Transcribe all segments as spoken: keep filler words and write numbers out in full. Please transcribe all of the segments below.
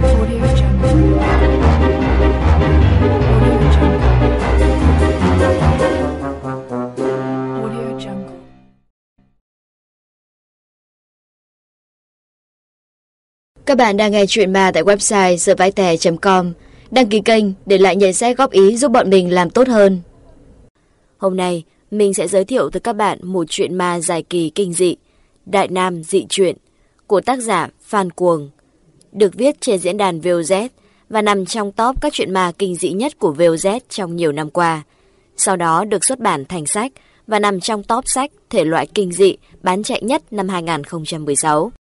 Audio Jungle. Audio Jungle. Audio Jungle. Các bạn đang nghe truyện ma tại website giờ vai tè chấm com. Đăng ký kênh để lại nhận xét góp ý giúp bọn mình làm tốt hơn. Hôm nay mình sẽ giới thiệu tới các bạn một truyện ma dài kỳ kinh dị, Đại Nam Dị Truyện của tác giả Phan Cuồng, được viết trên diễn đàn vê o zét và nằm trong top các truyện ma kinh dị nhất của vê o zét trong nhiều năm qua. Sau đó được xuất bản thành sách và nằm trong top sách thể loại kinh dị bán chạy nhất năm hai không một sáu.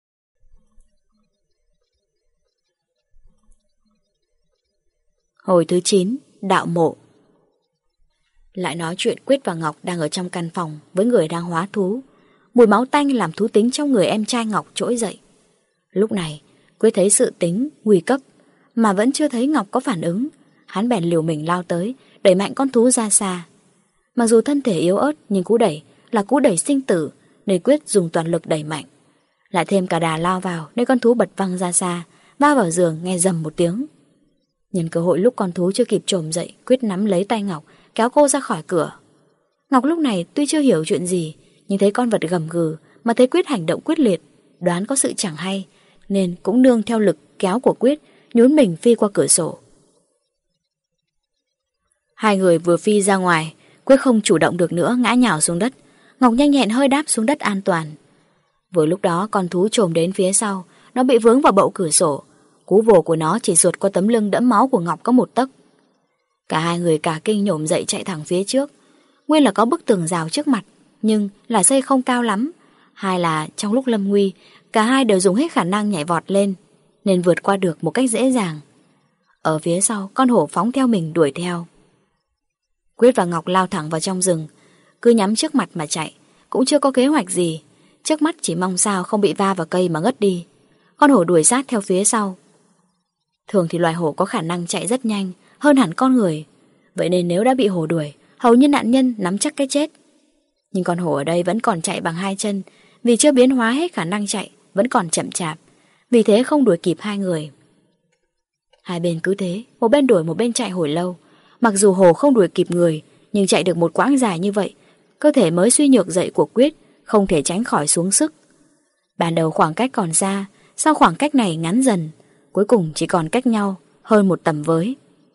Hồi thứ chín, Đạo Mộ. Lại nói chuyện Quyết và Ngọc đang ở trong căn phòng với người đang hóa thú. Mùi máu tanh làm thú tính trong người em trai Ngọc trỗi dậy. Lúc này, Quyết thấy sự tính nguy cấp mà vẫn chưa thấy Ngọc có phản ứng. Hắn bèn liều mình lao tới, đẩy mạnh con thú ra xa. Mặc dù thân thể yếu ớt nhưng cú đẩy là cú đẩy sinh tử, nên Quyết dùng toàn lực đẩy mạnh. Lại thêm cả đà lao vào nên con thú bật văng ra xa, va vào giường nghe rầm một tiếng. Nhân cơ hội lúc con thú chưa kịp trồm dậy, Quyết nắm lấy tay Ngọc, kéo cô ra khỏi cửa. Ngọc lúc này tuy chưa hiểu chuyện gì, nhưng thấy con vật gầm gừ mà thấy Quyết hành động quyết liệt, đoán có sự chẳng hay, nên cũng nương theo lực kéo của Quyết, nhún mình phi qua cửa sổ. Hai người vừa phi ra ngoài, Quyết không chủ động được nữa, ngã nhào xuống đất. Ngọc nhanh nhẹn hơi đáp xuống đất an toàn. Vừa lúc đó con thú trồm đến phía sau, nó bị vướng vào bậu cửa sổ. Cú vồ của nó chỉ sượt qua tấm lưng đẫm máu của Ngọc có một tấc. Cả hai người cả kinh nhổm dậy chạy thẳng phía trước. Nguyên là có bức tường rào trước mặt, nhưng là xây không cao lắm. Hai là trong lúc lâm nguy, cả hai đều dùng hết khả năng nhảy vọt lên, nên vượt qua được một cách dễ dàng. Ở phía sau, con hổ phóng theo mình đuổi theo. Quyết và Ngọc lao thẳng vào trong rừng, cứ nhắm trước mặt mà chạy, cũng chưa có kế hoạch gì. Trước mắt chỉ mong sao không bị va vào cây mà ngất đi. Con hổ đuổi sát theo phía sau. Thường thì loài hổ có khả năng chạy rất nhanh, hơn hẳn con người. Vậy nên nếu đã bị hổ đuổi, hầu như nạn nhân nắm chắc cái chết. Nhưng con hổ ở đây vẫn còn chạy bằng hai chân, vì chưa biến hóa hết khả năng chạy, vẫn còn chậm chạp, vì thế không đuổi kịp hai người. Hai bên cứ thế, một bên đuổi một bên chạy hồi lâu. Mặc dù hổ không đuổi kịp người, nhưng chạy được một quãng dài như vậy, cơ thể mới suy nhược dậy của Quyết không thể tránh khỏi xuống sức. Ban đầu khoảng cách còn xa, sau khoảng cách này ngắn dần, cuối cùng chỉ còn cách nhau hơn một tầm với.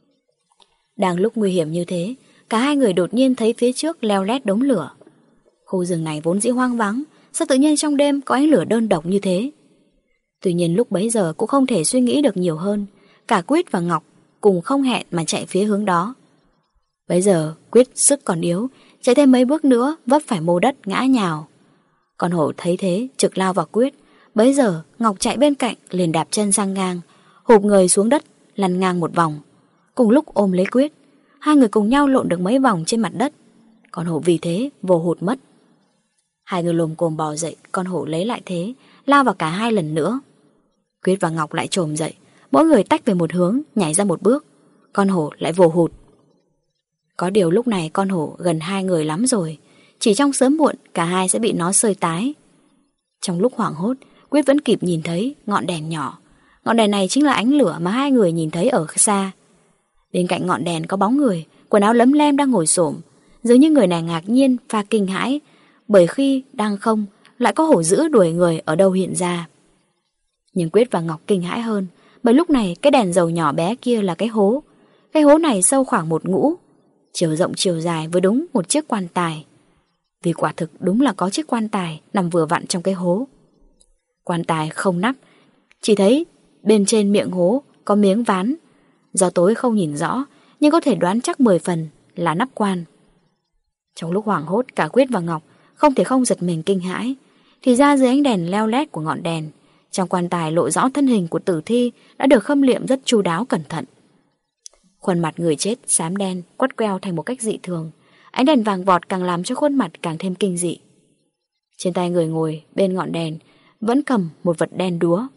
Đang lúc nguy hiểm như thế, cả hai người đột nhiên thấy phía trước leo lét đống lửa. Khu rừng này vốn dĩ hoang vắng, sao tự nhiên trong đêm có ánh lửa đơn độc như thế? Tuy nhiên lúc bấy giờ cũng không thể suy nghĩ được nhiều hơn. Cả Quyết và Ngọc cùng không hẹn mà chạy phía hướng đó. Bấy giờ Quyết sức còn yếu, chạy thêm mấy bước nữa vấp phải mô đất ngã nhào. Con hổ thấy thế trực lao vào Quyết. Bấy giờ Ngọc chạy bên cạnh liền đạp chân sang ngang, hụp người xuống đất, lăn ngang một vòng. Cùng lúc ôm lấy Quyết, hai người cùng nhau lộn được mấy vòng trên mặt đất. Con hổ vì thế vồ hụt mất. Hai người lồm cồm bò dậy, con hổ lấy lại thế, lao vào cả hai lần nữa. Quyết và Ngọc lại trồm dậy, mỗi người tách về một hướng, nhảy ra một bước. Con hổ lại vồ hụt. Có điều lúc này con hổ gần hai người lắm rồi, chỉ trong sớm muộn cả hai sẽ bị nó xơi tái. Trong lúc hoảng hốt, Quyết vẫn kịp nhìn thấy ngọn đèn nhỏ. Ngọn đèn này chính là ánh lửa mà hai người nhìn thấy ở xa. Bên cạnh ngọn đèn có bóng người, quần áo lấm lem đang ngồi xổm. Dường như người này ngạc nhiên pha kinh hãi, bởi khi đang không lại có hổ dữ đuổi người ở đâu hiện ra. Nhưng Quyết và Ngọc kinh hãi hơn, bởi lúc này cái đèn dầu nhỏ bé kia là cái hố. Cái hố này sâu khoảng một ngũ, chiều rộng chiều dài với đúng một chiếc quan tài. Vì quả thực đúng là có chiếc quan tài nằm vừa vặn trong cái hố. Quan tài không nắp, chỉ thấy bên trên miệng hố có miếng ván. Do tối không nhìn rõ, nhưng có thể đoán chắc mười phần là nắp quan. Trong lúc hoảng hốt, cả Quyết và Ngọc không thể không giật mình kinh hãi. Thì ra dưới ánh đèn leo lét của ngọn đèn, trong quan tài lộ rõ thân hình của tử thi đã được khâm liệm rất chu đáo cẩn thận. Khuôn mặt người chết xám đen, quắt queo thành một cách dị thường. Ánh đèn vàng vọt càng làm cho khuôn mặt càng thêm kinh dị. Trên tay người ngồi bên ngọn đèn vẫn cầm một vật đen đúa.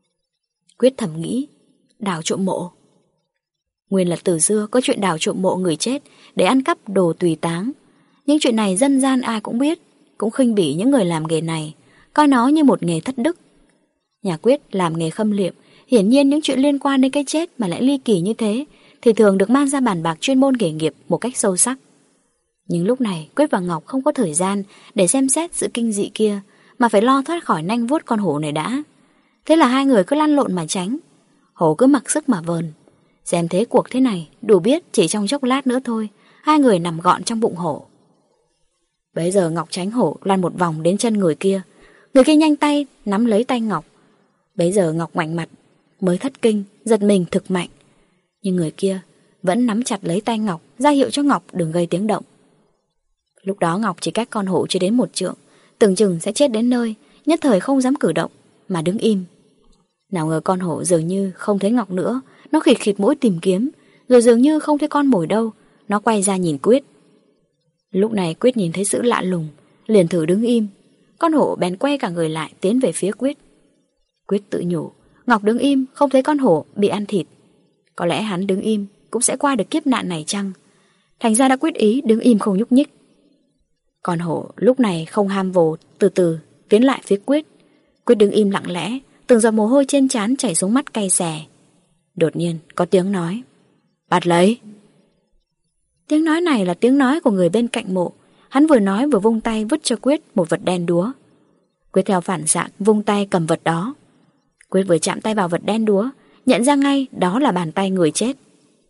Quyết thầm nghĩ, đào trộm mộ. Nguyên là từ xưa có chuyện đào trộm mộ người chết để ăn cắp đồ tùy táng. Những chuyện này dân gian ai cũng biết, cũng khinh bỉ những người làm nghề này, coi nó như một nghề thất đức. Nhà Quyết làm nghề khâm liệm Hiển nhiên những chuyện liên quan đến cái chết mà lại ly kỳ như thế thì thường được mang ra bàn bạc chuyên môn nghề nghiệp một cách sâu sắc. Nhưng lúc này Quyết và Ngọc không có thời gian để xem xét sự kinh dị kia, mà phải lo thoát khỏi nanh vuốt con hổ này đã. Thế là hai người cứ lăn lộn mà tránh. Hổ cứ mặc sức mà vờn. Xem thế cuộc thế này, đủ biết chỉ trong chốc lát nữa thôi, hai người nằm gọn trong bụng hổ. Bấy giờ Ngọc tránh hổ lăn một vòng đến chân người kia. Người kia nhanh tay nắm lấy tay Ngọc. Bấy giờ Ngọc ngoảnh mặt, mới thất kinh, giật mình thực mạnh. Nhưng người kia vẫn nắm chặt lấy tay Ngọc, ra hiệu cho Ngọc đừng gây tiếng động. Lúc đó Ngọc chỉ cách con hổ chưa đến một trượng, tưởng chừng sẽ chết đến nơi, nhất thời không dám cử động, mà đứng im. Nào ngờ con hổ dường như không thấy Ngọc nữa, nó khịt khịt mũi tìm kiếm, rồi dường như không thấy con mồi đâu, nó quay ra nhìn Quyết. Lúc này Quyết nhìn thấy sự lạ lùng, liền thử đứng im. Con hổ bèn quay cả người lại tiến về phía Quyết. Quyết tự nhủ, Ngọc đứng im không thấy con hổ bị ăn thịt, có lẽ hắn đứng im cũng sẽ qua được kiếp nạn này chăng? Thành ra đã quyết ý đứng im không nhúc nhích. Con hổ lúc này không ham vồ, từ từ tiến lại phía Quyết. Quyết đứng im lặng lẽ, từng giọt mồ hôi trên trán chảy xuống mắt cay xè. Đột nhiên có tiếng nói, bắt lấy. Tiếng nói này là tiếng nói của người bên cạnh mộ. Hắn vừa nói vừa vung tay vứt cho Quyết một vật đen đúa. Quyết theo phản xạ vung tay cầm vật đó. Quyết vừa chạm tay vào vật đen đúa, nhận ra ngay đó là bàn tay người chết.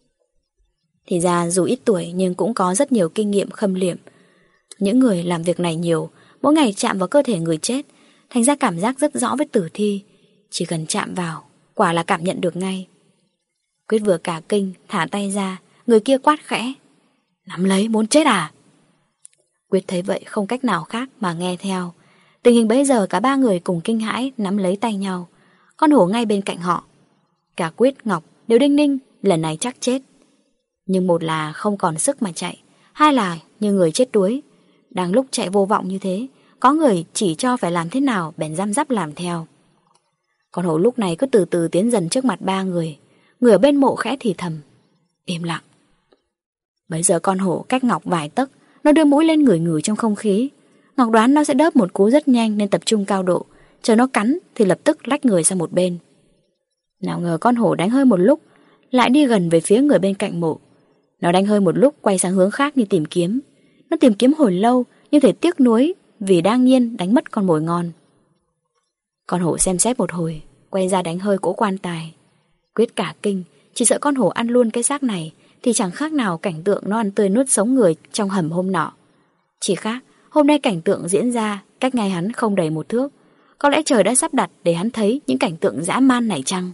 Thì ra dù ít tuổi nhưng cũng có rất nhiều kinh nghiệm khâm liệm. Những người làm việc này nhiều, mỗi ngày chạm vào cơ thể người chết, thành ra cảm giác rất rõ với tử thi. Chỉ cần chạm vào, quả là cảm nhận được ngay. Quyết vừa cả kinh, thả tay ra, người kia quát khẽ, nắm lấy muốn chết à? Quyết thấy vậy không cách nào khác mà nghe theo. Tình hình bấy giờ cả ba người cùng kinh hãi nắm lấy tay nhau. Con hổ ngay bên cạnh họ. Cả Quyết, Ngọc đều đinh ninh lần này chắc chết. Nhưng một là không còn sức mà chạy, hai là như người chết đuối. Đang lúc chạy vô vọng như thế, có người chỉ cho phải làm thế nào bèn răm rắp làm theo. Con hổ lúc này cứ từ từ tiến dần trước mặt ba người. Người ở bên mộ khẽ thì thầm, im lặng. Bấy giờ con hổ cách Ngọc vài tấc, nó đưa mũi lên ngửi ngửi trong không khí. Ngọc đoán nó sẽ đớp một cú rất nhanh nên tập trung cao độ, chờ nó cắn thì lập tức lách người sang một bên. Nào ngờ con hổ đánh hơi một lúc, lại đi gần về phía người bên cạnh mộ. Nó đánh hơi một lúc quay sang hướng khác như tìm kiếm. Nó tìm kiếm hồi lâu nhưng thể tiếc nuối vì đang nhiên đánh mất con mồi ngon. Con hổ xem xét một hồi, quay ra đánh hơi cỗ quan tài. Quyết cả kinh, chỉ sợ con hổ ăn luôn cái xác này thì chẳng khác nào cảnh tượng nó ăn tươi nuốt sống người trong hầm hôm nọ. Chỉ khác, hôm nay cảnh tượng diễn ra cách ngay hắn không đầy một thước. Có lẽ trời đã sắp đặt để hắn thấy những cảnh tượng dã man này chăng?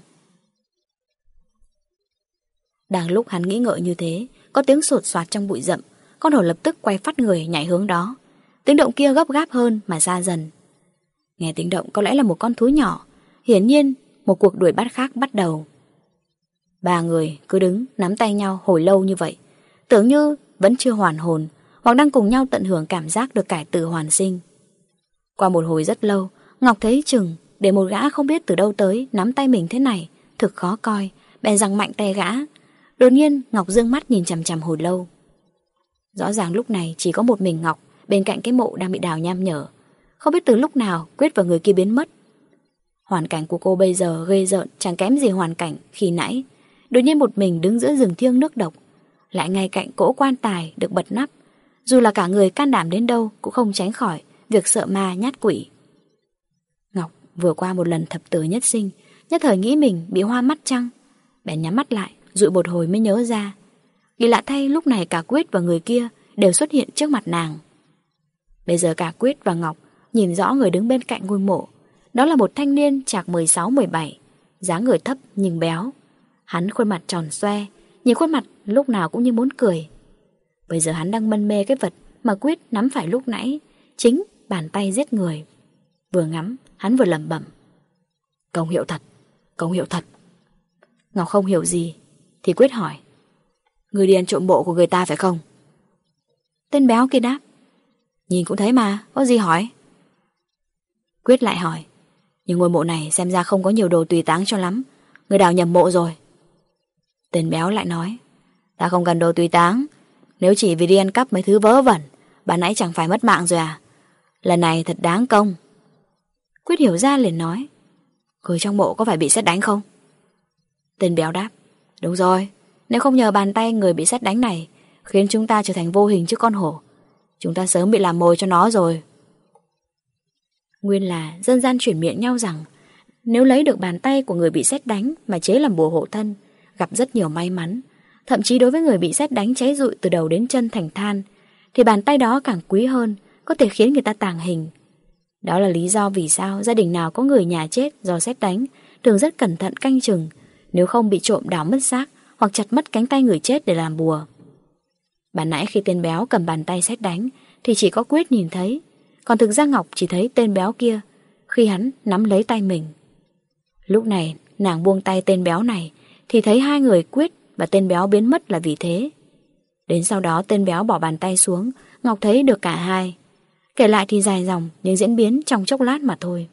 Đang lúc hắn nghĩ ngợi như thế, có tiếng sột soạt trong bụi rậm. Con hổ lập tức quay phát người nhảy hướng đó. Tiếng động kia gấp gáp hơn mà xa dần. Nghe tiếng động có lẽ là một con thú nhỏ. Hiển nhiên một cuộc đuổi bắt khác bắt đầu. Ba người cứ đứng nắm tay nhau hồi lâu như vậy, tưởng như vẫn chưa hoàn hồn, hoặc đang cùng nhau tận hưởng cảm giác được cải tử hoàn sinh. Qua một hồi rất lâu, Ngọc thấy chừng để một gã không biết từ đâu tới nắm tay mình thế này thực khó coi, bèn giằng mạnh tay gã. Đột nhiên Ngọc dương mắt nhìn chằm chằm hồi lâu. Rõ ràng lúc này chỉ có một mình Ngọc bên cạnh cái mộ đang bị đào nham nhở. Không biết từ lúc nào Quyết và người kia biến mất. Hoàn cảnh của cô bây giờ ghê rợn chẳng kém gì hoàn cảnh khi nãy. Đột nhiên một mình đứng giữa rừng thiêng nước độc, lại ngay cạnh cỗ quan tài được bật nắp. Dù là cả người can đảm đến đâu cũng không tránh khỏi việc sợ ma nhát quỷ. Ngọc vừa qua một lần thập tử nhất sinh, nhất thời nghĩ mình bị hoa mắt chăng, bèn nhắm mắt lại, dụi một hồi mới nhớ ra. Kỳ lạ thay lúc này cả Quyết và người kia đều xuất hiện trước mặt nàng. Bây giờ cả Quyết và Ngọc nhìn rõ người đứng bên cạnh ngôi mộ. Đó là một thanh niên chạc mười sáu mười bảy, dáng người thấp nhưng béo. Hắn khuôn mặt tròn xoe, nhìn khuôn mặt lúc nào cũng như muốn cười. Bây giờ hắn đang mân mê cái vật mà Quyết nắm phải lúc nãy, chính bàn tay giết người. Vừa ngắm, hắn vừa lẩm bẩm, công hiệu thật, công hiệu thật. Ngọc không hiểu gì thì Quyết hỏi, người đi ăn trộm mộ của người ta phải không? Tên béo kia đáp, nhìn cũng thấy mà, có gì hỏi? Quyết lại hỏi, nhưng ngôi mộ này xem ra không có nhiều đồ tùy táng cho lắm, người đào nhầm mộ rồi. Tên béo lại nói, ta không cần đồ tùy táng, nếu chỉ vì đi ăn cắp mấy thứ vớ vẩn, bà nãy chẳng phải mất mạng rồi à? Lần này thật đáng công. Quyết hiểu ra liền nói, người trong mộ có phải bị sét đánh không? Tên béo đáp. Đúng rồi, nếu không nhờ bàn tay người bị sét đánh này, khiến chúng ta trở thành vô hình trước con hổ, chúng ta sớm bị làm mồi cho nó rồi. Nguyên là dân gian chuyển miệng nhau rằng nếu lấy được bàn tay của người bị sét đánh mà chế làm bùa hộ thân, gặp rất nhiều may mắn. Thậm chí đối với người bị sét đánh cháy rụi từ đầu đến chân thành than, thì bàn tay đó càng quý hơn, có thể khiến người ta tàng hình. Đó là lý do vì sao gia đình nào có người nhà chết do sét đánh thường rất cẩn thận canh chừng, nếu không bị trộm đào mất xác hoặc chặt mất cánh tay người chết để làm bùa. Ban nãy khi tên béo cầm bàn tay sét đánh thì chỉ có Quyết nhìn thấy, còn thực ra Ngọc chỉ thấy tên béo kia khi hắn nắm lấy tay mình. Lúc này nàng buông tay tên béo này thì thấy hai người Quyết và tên béo biến mất là vì thế. Đến sau đó tên béo bỏ bàn tay xuống, Ngọc thấy được cả hai. Kể lại thì dài dòng, nhưng diễn biến trong chốc lát mà thôi.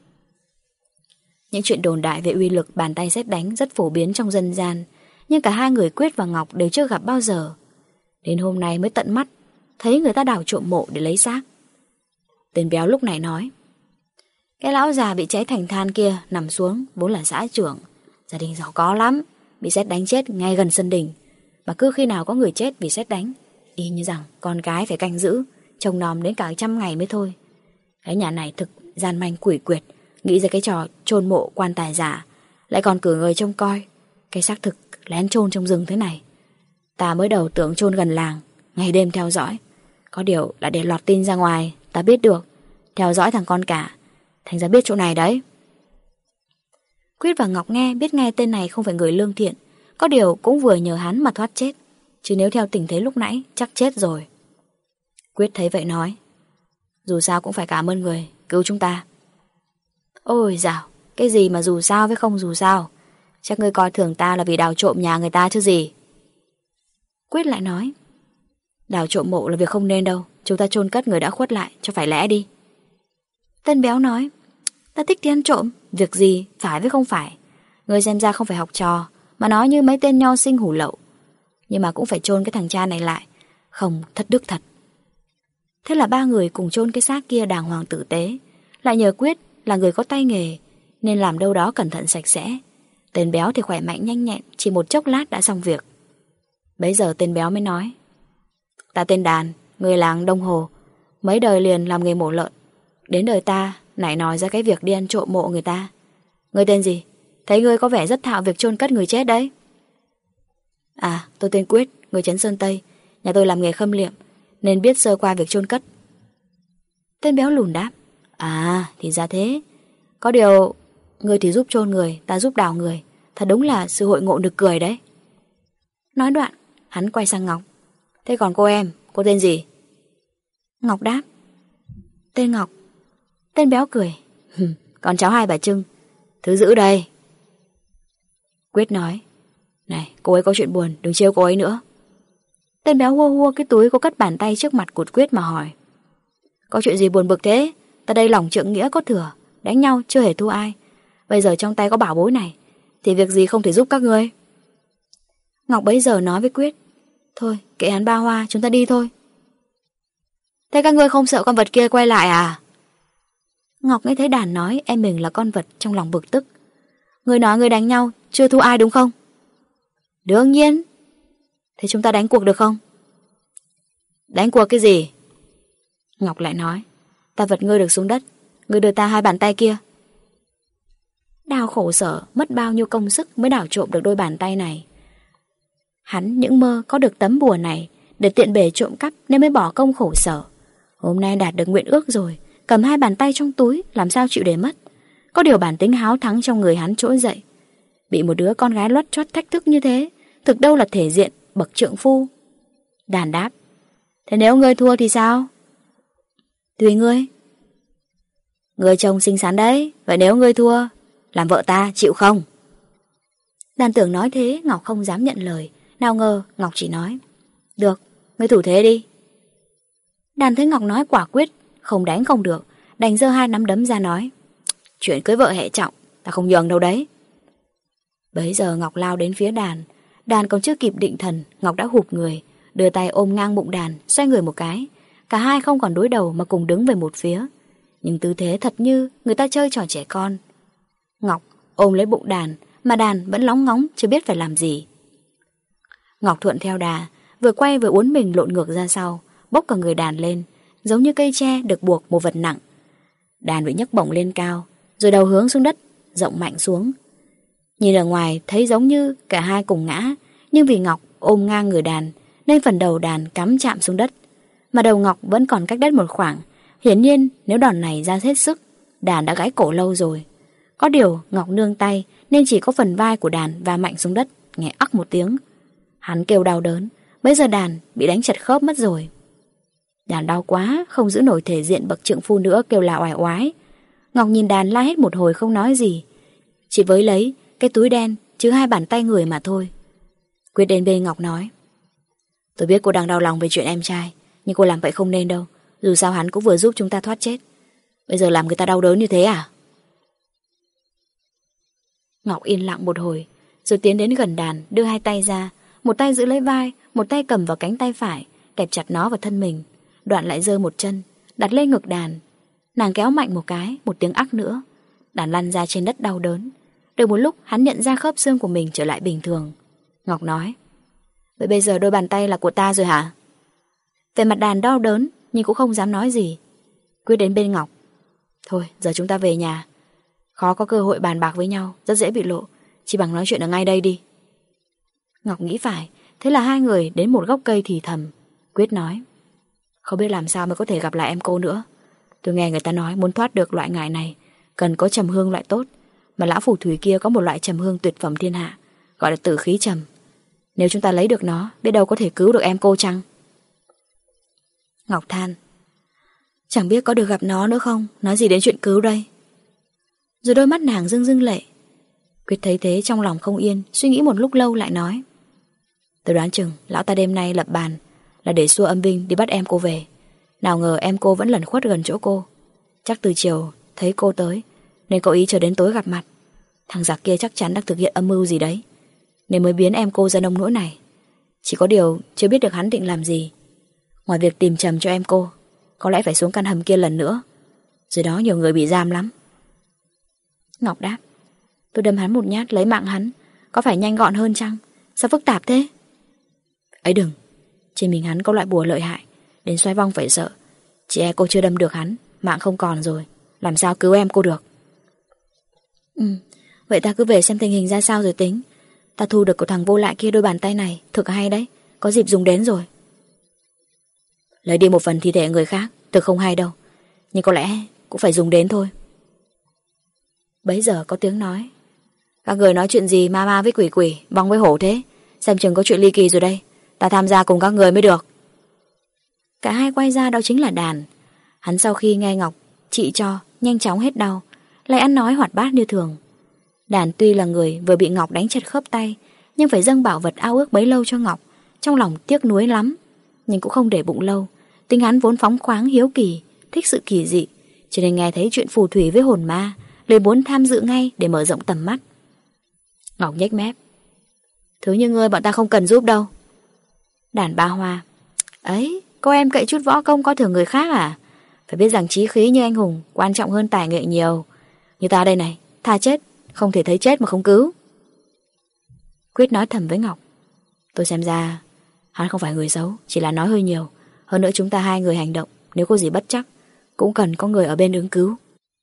Những chuyện đồn đại về uy lực bàn tay sét đánh rất phổ biến trong dân gian, nhưng cả hai người Quyết và Ngọc đều chưa gặp bao giờ. Đến hôm nay mới tận mắt thấy người ta đào trộm mộ để lấy xác. Tên béo lúc này nói: Cái lão già bị cháy thành than kia nằm xuống vốn là xã trưởng, gia đình giàu có lắm, bị sét đánh chết ngay gần sân đình. Mà cứ khi nào có người chết vì sét đánh, y như rằng con cái phải canh giữ, trông nom đến cả trăm ngày mới thôi. Cái nhà này thực gian manh quỷ quyệt, nghĩ ra cái trò chôn mộ quan tài giả, lại còn cử người trông coi. Cái xác thực lén chôn trong rừng thế này, ta mới đầu tưởng chôn gần làng, ngày đêm theo dõi. Có điều là để lọt tin ra ngoài, ta biết được, theo dõi thằng con cả, thành ra biết chỗ này đấy. Quyết và Ngọc nghe biết ngay tên này không phải người lương thiện, có điều cũng vừa nhờ hắn mà thoát chết, chứ nếu theo tình thế lúc nãy chắc chết rồi. Quyết thấy vậy nói: Dù sao cũng phải cảm ơn người cứu chúng ta. Ôi dào, cái gì mà dù sao với không dù sao, chắc ngươi coi thường ta là vì đào trộm nhà người ta chứ gì. Quyết lại nói: Đào trộm mộ là việc không nên đâu, chúng ta chôn cất người đã khuất lại cho phải lẽ đi. Tên béo nói: Ta thích đi ăn trộm, việc gì phải với không phải. Ngươi xem ra không phải học trò, mà nói như mấy tên nho sinh hủ lậu. Nhưng mà cũng phải chôn cái thằng cha này lại, không thất đức thật. Thế là ba người cùng chôn cái xác kia đàng hoàng tử tế. Lại nhờ Quyết là người có tay nghề, nên làm đâu đó cẩn thận sạch sẽ. Tên béo thì khỏe mạnh nhanh nhẹn, chỉ một chốc lát đã xong việc. Bấy giờ tên béo mới nói: Ta tên Đàn, người làng Đông Hồ, mấy đời liền làm nghề mổ lợn. Đến đời ta nảy nói ra cái việc đi ăn trộm mộ người ta. Ngươi tên gì? Thấy ngươi có vẻ rất thạo việc chôn cất người chết đấy. À, tôi tên Quyết, người trấn Sơn Tây. Nhà tôi làm nghề khâm liệm, nên biết sơ qua việc chôn cất. Tên béo lùn đáp: À, thì ra thế. Có điều, ngươi thì giúp chôn người, ta giúp đào người. Thật đúng là sự hội ngộ nực cười đấy. Nói đoạn, hắn quay sang Ngọc: Thế còn cô em, cô tên gì? Ngọc đáp: Tên Ngọc. Tên béo cười: Còn cháu hai bà Trưng, thứ giữ đây. Quyết nói: Này, cô ấy có chuyện buồn, đừng trêu cô ấy nữa. Tên béo hua hua cái túi có cất bàn tay trước mặt của Quyết mà hỏi: Có chuyện gì buồn bực thế? Ta đây lòng trượng nghĩa có thừa, đánh nhau chưa hề thua ai. Bây giờ trong tay có bảo bối này, thì việc gì không thể giúp các ngươi. Ngọc bấy giờ nói với Quyết: Thôi, kệ hắn ba hoa, chúng ta đi thôi. Thế các ngươi không sợ con vật kia quay lại à? Ngọc nghe thấy Đàn nói em mình là con vật, trong lòng bực tức. Ngươi nói ngươi đánh nhau chưa thua ai đúng không? Đương nhiên. Thế chúng ta đánh cuộc được không? Đánh cuộc cái gì? Ngọc lại nói: Ta vật ngươi được xuống đất, ngươi đưa ta hai bàn tay kia. Đào khổ sở, mất bao nhiêu công sức mới đào trộm được đôi bàn tay này. Hắn những mơ có được tấm bùa này để tiện bề trộm cắp nên mới bỏ công khổ sở. Hôm nay đạt được nguyện ước rồi, cầm hai bàn tay trong túi, làm sao chịu để mất. Có điều bản tính háo thắng trong người hắn trỗi dậy. Bị một đứa con gái loắt choắt thách thức như thế, thực đâu là thể diện bậc trượng phu. Đàn đáp: Thế nếu ngươi thua thì sao? Tùy ngươi. Người chồng xinh xắn đấy, vậy nếu ngươi thua, làm vợ ta chịu không? Đàn tưởng nói thế, Ngọc không dám nhận lời. Nào ngờ Ngọc chỉ nói: Được, ngươi thủ thế đi. Đàn thấy Ngọc nói quả quyết, không đánh không được, đành giơ hai nắm đấm ra nói: Chuyện cưới vợ hệ trọng, ta không nhường đâu đấy. Bấy giờ Ngọc lao đến phía Đàn. Đàn còn chưa kịp định thần, Ngọc đã hụp người, đưa tay ôm ngang bụng Đàn, xoay người một cái. Cả hai không còn đối đầu mà cùng đứng về một phía, nhưng tư thế thật như người ta chơi trò trẻ con. Ngọc ôm lấy bụng Đàn, mà đàn vẫn lóng ngóng chưa biết phải làm gì. Ngọc thuận theo đà, vừa quay vừa uốn mình lộn ngược ra sau, bốc cả người đàn lên, giống như cây tre được buộc một vật nặng. Đàn bị nhấc bổng lên cao, rồi đầu hướng xuống đất, rộng mạnh xuống. Nhìn ở ngoài thấy giống như cả hai cùng ngã, nhưng vì Ngọc ôm ngang người đàn nên phần đầu đàn cắm chạm xuống đất, mà đầu Ngọc vẫn còn cách đất một khoảng. Hiển nhiên nếu đòn này ra hết sức, đàn đã gãy cổ lâu rồi. Có điều Ngọc nương tay nên chỉ có phần vai của đàn va mạnh xuống đất, nghe ắc một tiếng. Hắn kêu đau đớn, bây giờ đàn bị đánh chật khớp mất rồi. Đàn đau quá, không giữ nổi thể diện bậc trượng phu nữa, kêu là oải oái. Ngọc nhìn đàn la hết một hồi không nói gì, chỉ với lấy cái túi đen chứ hai bàn tay người mà thôi. Quyết đến bên Ngọc nói: tôi biết cô đang đau lòng về chuyện em trai, nhưng cô làm vậy không nên đâu. Dù sao hắn cũng vừa giúp chúng ta thoát chết, bây giờ làm người ta đau đớn như thế à? Ngọc yên lặng một hồi, rồi tiến đến gần đàn, đưa hai tay ra, một tay giữ lấy vai, một tay cầm vào cánh tay phải, kẹp chặt nó vào thân mình. Đoạn lại giơ một chân đặt lên ngực đàn. Nàng kéo mạnh một cái, một tiếng ắc nữa, đàn lăn ra trên đất đau đớn. Được một lúc hắn nhận ra khớp xương của mình trở lại bình thường. Ngọc nói: vậy bây giờ đôi bàn tay là của ta rồi hả? Về mặt đàn đau đớn nhưng cũng không dám nói gì. Quyết đến bên Ngọc: thôi giờ chúng ta về nhà, khó có cơ hội bàn bạc với nhau, rất dễ bị lộ, chỉ bằng nói chuyện ở ngay đây đi. Ngọc nghĩ phải, thế là hai người đến một gốc cây thì thầm. Quyết nói: không biết làm sao mới có thể gặp lại em cô nữa. Tôi nghe người ta nói muốn thoát được loại ngải này cần có trầm hương loại tốt, mà lão phù thủy kia có một loại trầm hương tuyệt phẩm thiên hạ, gọi là tử khí trầm. Nếu chúng ta lấy được nó, biết đâu có thể cứu được em cô chăng? Ngọc than: chẳng biết có được gặp nó nữa không, nói gì đến chuyện cứu đây. Rồi đôi mắt nàng rưng rưng lệ. Quyết thấy thế trong lòng không yên, suy nghĩ một lúc lâu lại nói: tôi đoán chừng lão ta đêm nay lập bàn là để xua âm binh đi bắt em cô về. Nào ngờ em cô vẫn lẩn khuất gần chỗ cô. Chắc từ chiều thấy cô tới nên có ý chờ đến tối gặp mặt. Thằng giặc kia chắc chắn đang thực hiện âm mưu gì đấy nên mới biến em cô ra nông nỗi này. Chỉ có điều chưa biết được hắn định làm gì. Ngoài việc tìm trầm cho em cô, có lẽ phải xuống căn hầm kia lần nữa. Dưới đó nhiều người bị giam lắm. Ngọc đáp: tôi đâm hắn một nhát lấy mạng hắn, có phải nhanh gọn hơn chăng? Sao phức tạp thế? Ấy đừng, trên mình hắn có loại bùa lợi hại, đến xoay vong phải sợ. Chị e cô chưa đâm được hắn, mạng không còn rồi, làm sao cứu em cô được? Ừ, vậy ta cứ về xem tình hình ra sao rồi tính. Ta thu được của thằng vô lại kia đôi bàn tay này, thực hay đấy, có dịp dùng đến rồi. Lấy đi một phần thi thể người khác, thực không hay đâu, nhưng có lẽ cũng phải dùng đến thôi. Bấy giờ có tiếng nói: các người nói chuyện gì ma ma với quỷ quỷ, vong với hổ thế? Xem chừng có chuyện ly kỳ rồi đây, ta tham gia cùng các người mới được. Cả hai quay ra, đó chính là đàn. Hắn sau khi nghe Ngọc trị cho, nhanh chóng hết đau, lại ăn nói hoạt bát như thường. Đàn tuy là người vừa bị Ngọc đánh chật khớp tay, nhưng phải dâng bảo vật ao ước bấy lâu cho Ngọc, trong lòng tiếc nuối lắm, nhưng cũng không để bụng lâu. Tính hắn vốn phóng khoáng hiếu kỳ, thích sự kỳ dị, cho nên nghe thấy chuyện phù thủy với hồn ma, liền muốn tham dự ngay để mở rộng tầm mắt. Ngọc nhếch mép: thứ như ngươi bọn ta không cần giúp đâu. Đàn ba hoa: ấy, cô em cậy chút võ công coi thường người khác à? Phải biết rằng chí khí như anh hùng quan trọng hơn tài nghệ nhiều. Như ta đây này, tha chết, không thể thấy chết mà không cứu. Quyết nói thầm với Ngọc: tôi xem ra hắn không phải người xấu, chỉ là nói hơi nhiều. Hơn nữa chúng ta hai người hành động, nếu có gì bất trắc cũng cần có người ở bên ứng cứu.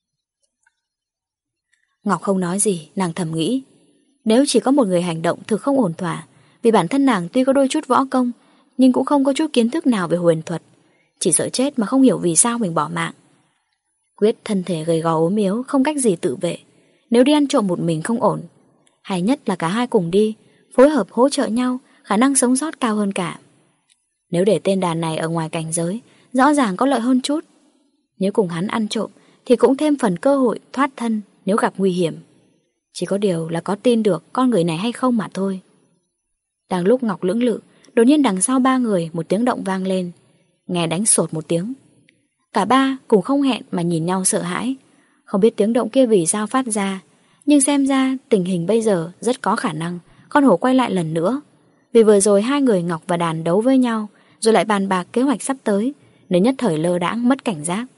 Ngọc không nói gì, nàng thầm nghĩ, nếu chỉ có một người hành động thực không ổn thỏa, vì bản thân nàng tuy có đôi chút võ công nhưng cũng không có chút kiến thức nào về huyền thuật, chỉ sợ chết mà không hiểu vì sao mình bỏ mạng. Quyết thân thể gầy gò ốm yếu, không cách gì tự vệ. Nếu đi ăn trộm một mình không ổn, hay nhất là cả hai cùng đi, phối hợp hỗ trợ nhau, khả năng sống sót cao hơn cả. Nếu để tên đàn này ở ngoài cảnh giới, rõ ràng có lợi hơn chút. Nếu cùng hắn ăn trộm thì cũng thêm phần cơ hội thoát thân nếu gặp nguy hiểm. Chỉ có điều là có tin được con người này hay không mà thôi. Đang lúc Ngọc lưỡng lự, đột nhiên đằng sau ba người một tiếng động vang lên, nghe đánh sột một tiếng. Cả ba cùng không hẹn mà nhìn nhau sợ hãi, không biết tiếng động kia vì sao phát ra, nhưng xem ra tình hình bây giờ rất có khả năng con hổ quay lại lần nữa. Vì vừa rồi hai người Ngọc và đàn đấu với nhau, rồi lại bàn bạc kế hoạch sắp tới, nên nhất thời lơ đãng mất cảnh giác.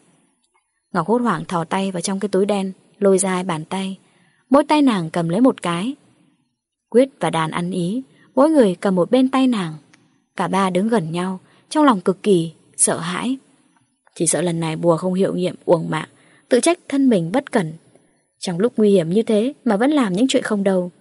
Ngọc hốt hoảng thò tay vào trong cái túi đen, lôi ra hai bàn tay. Mỗi tay nàng cầm lấy một cái, Quyết và Đàn ăn ý, mỗi người cầm một bên tay nàng. Cả ba đứng gần nhau, trong lòng cực kỳ sợ hãi. Chỉ sợ lần này bùa không hiệu nghiệm uổng mạng, tự trách thân mình bất cẩn. Trong lúc nguy hiểm như thế mà vẫn làm những chuyện không đâu.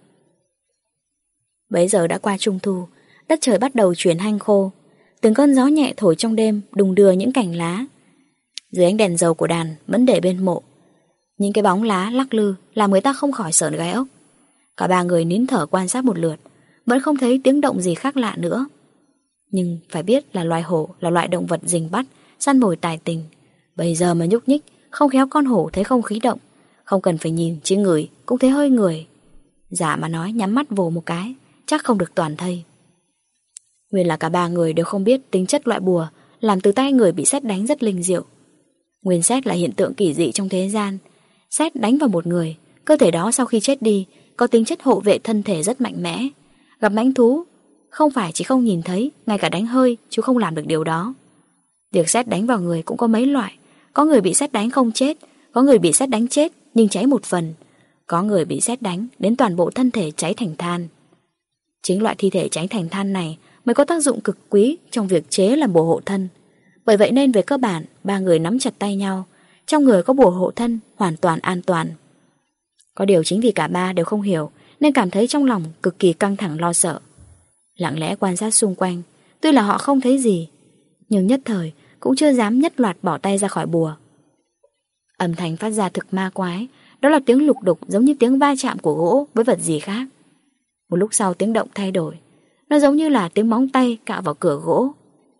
Bấy giờ đã qua trung thu, đất trời bắt đầu chuyển hanh khô. Từng cơn gió nhẹ thổi trong đêm đùng đưa những cành lá. Dưới ánh đèn dầu của Đàn vẫn để bên mộ, những cái bóng lá lắc lư làm người ta không khỏi sởn gai ốc. Cả ba người nín thở quan sát một lượt, vẫn không thấy tiếng động gì khác lạ nữa. Nhưng phải biết là loài hổ là loại động vật rình bắt, săn mồi tài tình. Bây giờ mà nhúc nhích, không khéo con hổ thấy không khí động, không cần phải nhìn, chỉ ngửi cũng thấy hơi người. Giả mà nói nhắm mắt vồ một cái, chắc không được toàn thây. Nguyên là cả ba người đều không biết tính chất loại bùa làm từ tay người bị sét đánh rất linh diệu. Nguyên sét là hiện tượng kỳ dị trong thế gian. Sét đánh vào một người, cơ thể đó sau khi chết đi có tính chất hộ vệ thân thể rất mạnh mẽ. Gặp mãnh thú, không phải chỉ không nhìn thấy, ngay cả đánh hơi chú không làm được điều đó. Việc sét đánh vào người cũng có mấy loại. Có người bị sét đánh không chết, có người bị sét đánh chết nhưng cháy một phần, có người bị sét đánh đến toàn bộ thân thể cháy thành than. Chính loại thi thể cháy thành than này mới có tác dụng cực quý trong việc chế làm bùa hộ thân. Bởi vậy nên về cơ bản, ba người nắm chặt tay nhau, trong người có bùa hộ thân hoàn toàn an toàn. Có điều chính vì cả ba đều không hiểu nên cảm thấy trong lòng cực kỳ căng thẳng lo sợ. Lặng lẽ quan sát xung quanh, tuy là họ không thấy gì, nhưng nhất thời cũng chưa dám nhất loạt bỏ tay ra khỏi bùa. Âm thanh phát ra thực ma quái, đó là tiếng lục đục giống như tiếng va chạm của gỗ với vật gì khác. Một lúc sau tiếng động thay đổi, nó giống như là tiếng móng tay cạo vào cửa gỗ.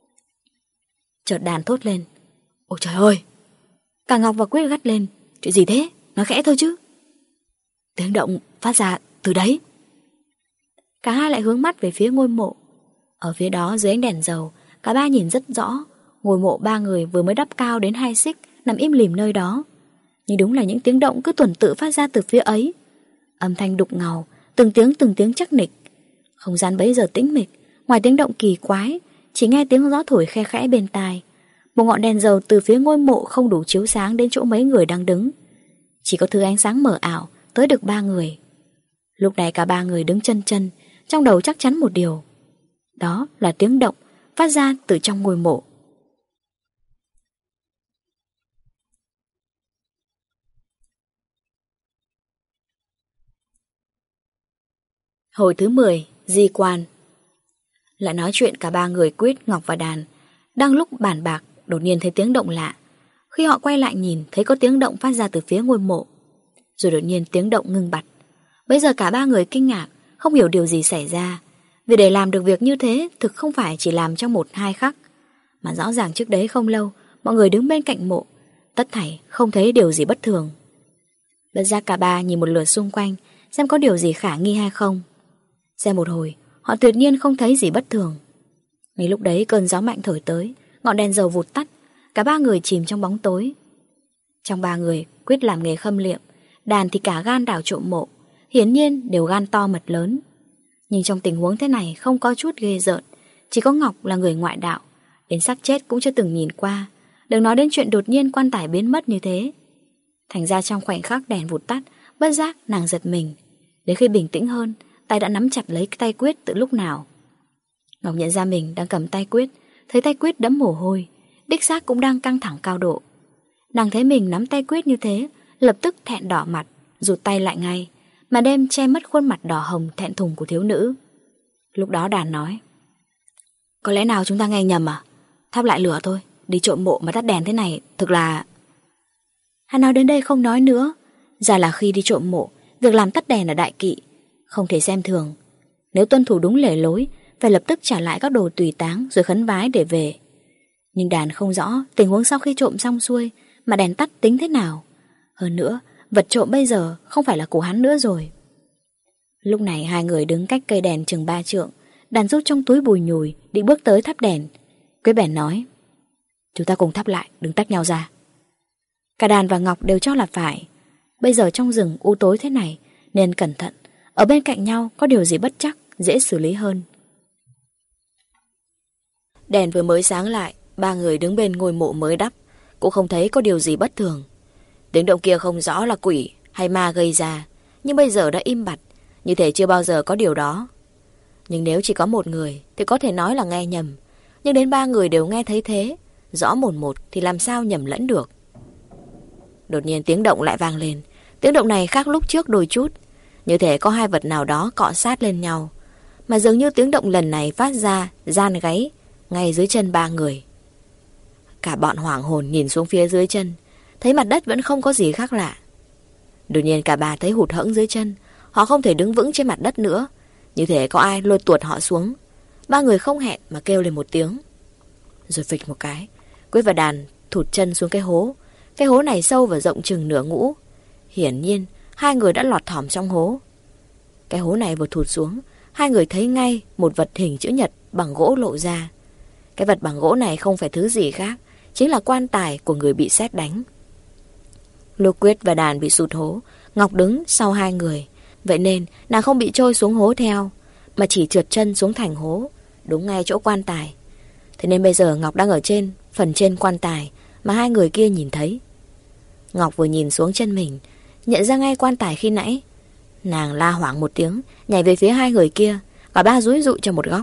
Chợt Đàn thốt lên: "Ôi trời ơi!" Cả Ngọc và Quyết gắt lên: "Chuyện gì thế? Nói khẽ thôi chứ." "Tiếng động phát ra từ đấy." Cả hai lại hướng mắt về phía ngôi mộ. Ở phía đó dưới ánh đèn dầu, cả ba nhìn rất rõ. Ngôi mộ ba người vừa mới đắp cao đến hai xích, nằm im lìm nơi đó. Nhưng đúng là những tiếng động cứ tuần tự phát ra từ phía ấy. Âm thanh đục ngầu, từng tiếng từng tiếng chắc nịch. Không gian bấy giờ tĩnh mịch, ngoài tiếng động kỳ quái, chỉ nghe tiếng gió thổi khe khẽ bên tai. Một ngọn đèn dầu từ phía ngôi mộ không đủ chiếu sáng đến chỗ mấy người đang đứng. Chỉ có thứ ánh sáng mờ ảo tới được ba người. Lúc này cả ba người đứng chân chân, trong đầu chắc chắn một điều. Đó là tiếng động phát ra từ trong ngôi mộ. Hồi thứ mười, di quan. Lại nói chuyện cả ba người Quyết, Ngọc và Đàn đang lúc bàn bạc, đột nhiên thấy tiếng động lạ. Khi họ quay lại nhìn, thấy có tiếng động phát ra từ phía ngôi mộ. Rồi đột nhiên tiếng động ngưng bặt. Bây giờ cả ba người kinh ngạc, không hiểu điều gì xảy ra. Vì để làm được việc như thế thực không phải chỉ làm trong một hai khắc, mà rõ ràng trước đấy không lâu mọi người đứng bên cạnh mộ, tất thảy không thấy điều gì bất thường. Bất giác cả ba nhìn một lượt xung quanh, xem có điều gì khả nghi hay không. Xem một hồi, họ tuyệt nhiên không thấy gì bất thường. Ngay lúc đấy cơn gió mạnh thổi tới, ngọn đèn dầu vụt tắt, cả ba người chìm trong bóng tối. Trong ba người, Quyết làm nghề khâm liệm, Đàn thì cả gan đào trộm mộ, hiển nhiên đều gan to mật lớn. Nhưng trong tình huống thế này không có chút ghê rợn, chỉ có Ngọc là người ngoại đạo, đến xác chết cũng chưa từng nhìn qua, đừng nói đến chuyện đột nhiên quan tài biến mất như thế. Thành ra trong khoảnh khắc đèn vụt tắt, bất giác nàng giật mình. Đến khi bình tĩnh hơn, tay đã nắm chặt lấy tay Quyết từ lúc nào. Ngọc nhận ra mình đang cầm tay Quyết, thấy tay Quyết đẫm mồ hôi, đích xác cũng đang căng thẳng cao độ. Nàng thấy mình nắm tay Quyết như thế, lập tức thẹn đỏ mặt, rụt tay lại ngay, mà đem che mất khuôn mặt đỏ hồng thẹn thùng của thiếu nữ. Lúc đó Đàn nói: "Có lẽ nào chúng ta nghe nhầm à? Thắp lại lửa thôi, đi trộm mộ mà tắt đèn thế này, thực là..." Hắn nói đến đây không nói nữa. Ra là khi đi trộm mộ, việc làm tắt đèn là đại kỵ, không thể xem thường. Nếu tuân thủ đúng lề lối, phải lập tức trả lại các đồ tùy táng rồi khấn vái để về. Nhưng Đàn không rõ tình huống sau khi trộm xong xuôi mà đèn tắt tính thế nào. Hơn nữa, vật trộm bây giờ không phải là của hắn nữa rồi. Lúc này hai người đứng cách cây đèn chừng ba trượng. Đàn rút trong túi bùi nhùi định bước tới thắp đèn. Quyết bèn nói: "Chúng ta cùng thắp lại, đừng tách nhau ra." Cả Đàn và Ngọc đều cho là phải. Bây giờ trong rừng u tối thế này nên cẩn thận, ở bên cạnh nhau có điều gì bất chắc, dễ xử lý hơn. Đèn vừa mới sáng lại, ba người đứng bên ngôi mộ mới đắp, cũng không thấy có điều gì bất thường. Tiếng động kia không rõ là quỷ hay ma gây ra, nhưng bây giờ đã im bặt, như thể chưa bao giờ có điều đó. Nhưng nếu chỉ có một người thì có thể nói là nghe nhầm. Nhưng đến ba người đều nghe thấy thế, rõ mồn một thì làm sao nhầm lẫn được. Đột nhiên tiếng động lại vang lên. Tiếng động này khác lúc trước đôi chút, như thể có hai vật nào đó cọ sát lên nhau. Mà dường như tiếng động lần này phát ra gian gáy ngay dưới chân ba người. Cả bọn hoảng hồn nhìn xuống phía dưới chân, thấy mặt đất vẫn không có gì khác lạ. Đột nhiên cả ba thấy hụt hẫng dưới chân. Họ không thể đứng vững trên mặt đất nữa, như thể có ai lôi tuột họ xuống. Ba người không hẹn mà kêu lên một tiếng. Rồi phịch một cái, Quyết và Đàn thụt chân xuống cái hố. Cái hố này sâu và rộng chừng nửa ngũ. Hiển nhiên hai người đã lọt thỏm trong hố. Cái hố này vừa thụt xuống, hai người thấy ngay một vật hình chữ nhật bằng gỗ lộ ra. Cái vật bằng gỗ này không phải thứ gì khác, chính là quan tài của người bị sét đánh. Lúc Quyết và Đàn bị sụt hố, Ngọc đứng sau hai người. Vậy nên nàng không bị trôi xuống hố theo, mà chỉ trượt chân xuống thành hố, đúng ngay chỗ quan tài. Thế nên bây giờ Ngọc đang ở trên, phần trên quan tài mà hai người kia nhìn thấy. Ngọc vừa nhìn xuống chân mình, nhận ra ngay quan tài khi nãy. Nàng la hoảng một tiếng, nhảy về phía hai người kia. Cả ba dúi dụi cho một góc.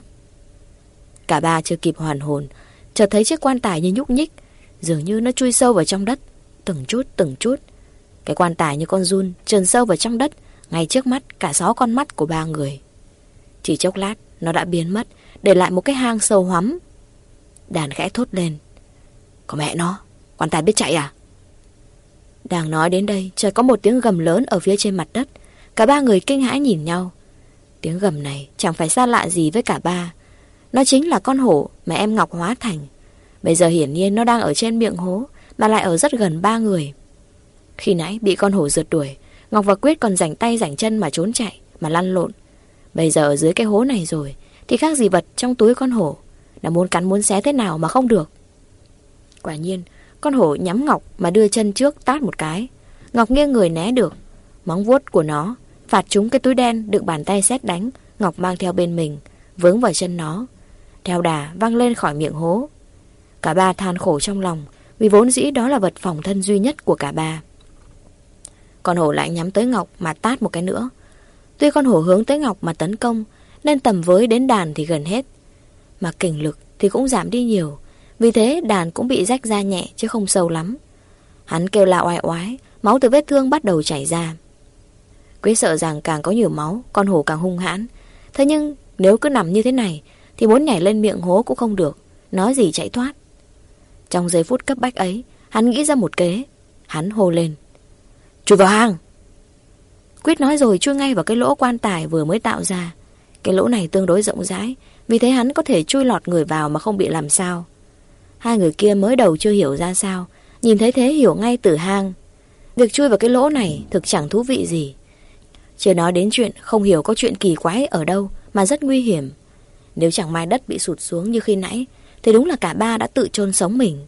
Cả ba chưa kịp hoàn hồn, chợt thấy chiếc quan tài như nhúc nhích, dường như nó chui sâu vào trong đất, từng chút từng chút. Cái quan tài như con giun trườn sâu vào trong đất, ngay trước mắt cả sáu con mắt của ba người. Chỉ chốc lát nó đã biến mất, để lại một cái hang sâu hoắm. Đàn khẽ thốt lên. Có mẹ nó, quan tài biết chạy à? Đang nói đến đây, chợt có một tiếng gầm lớn ở phía trên mặt đất. Cả ba người kinh hãi nhìn nhau. Tiếng gầm này chẳng phải xa lạ gì với cả ba. Nó chính là con hổ mà em Ngọc hóa thành. Bây giờ hiển nhiên nó đang ở trên miệng hố, mà lại ở rất gần ba người. Khi nãy bị con hổ rượt đuổi, Ngọc và Quyết còn rảnh tay rảnh chân mà trốn chạy, mà lăn lộn. Bây giờ ở dưới cái hố này rồi thì khác gì vật trong túi con hổ. Nó muốn cắn muốn xé thế nào mà không được. Quả nhiên con hổ nhắm Ngọc mà đưa chân trước tát một cái. Ngọc nghiêng người né được. Móng vuốt của nó phạt trúng cái túi đen đựng bàn tay sét đánh Ngọc mang theo bên mình, vướng vào chân nó, theo đà văng lên khỏi miệng hố. Cả ba than khổ trong lòng, vì vốn dĩ đó là vật phòng thân duy nhất của cả ba. Con hổ lại nhắm tới Ngọc mà tát một cái nữa. Tuy con hổ hướng tới Ngọc mà tấn công, nên tầm với đến Đàn thì gần hết, mà kình lực thì cũng giảm đi nhiều. Vì thế Đàn cũng bị rách da nhẹ chứ không sâu lắm. Hắn kêu la oai oái, máu từ vết thương bắt đầu chảy ra. Quyết sợ rằng càng có nhiều máu, con hổ càng hung hãn. Thế nhưng nếu cứ nằm như thế này thì muốn nhảy lên miệng hố cũng không được, nói gì chạy thoát. Trong giây phút cấp bách ấy, hắn nghĩ ra một kế. Hắn hô lên. Chui vào hang. Quyết nói rồi chui ngay vào cái lỗ quan tài vừa mới tạo ra. Cái lỗ này tương đối rộng rãi, vì thế hắn có thể chui lọt người vào mà không bị làm sao. Hai người kia mới đầu chưa hiểu ra sao, nhìn thấy thế hiểu ngay từ hang. Việc chui vào cái lỗ này thực chẳng thú vị gì. Chưa nói đến chuyện không hiểu có chuyện kỳ quái ở đâu mà rất nguy hiểm. Nếu chẳng may đất bị sụt xuống như khi nãy thì đúng là cả ba đã tự chôn sống mình.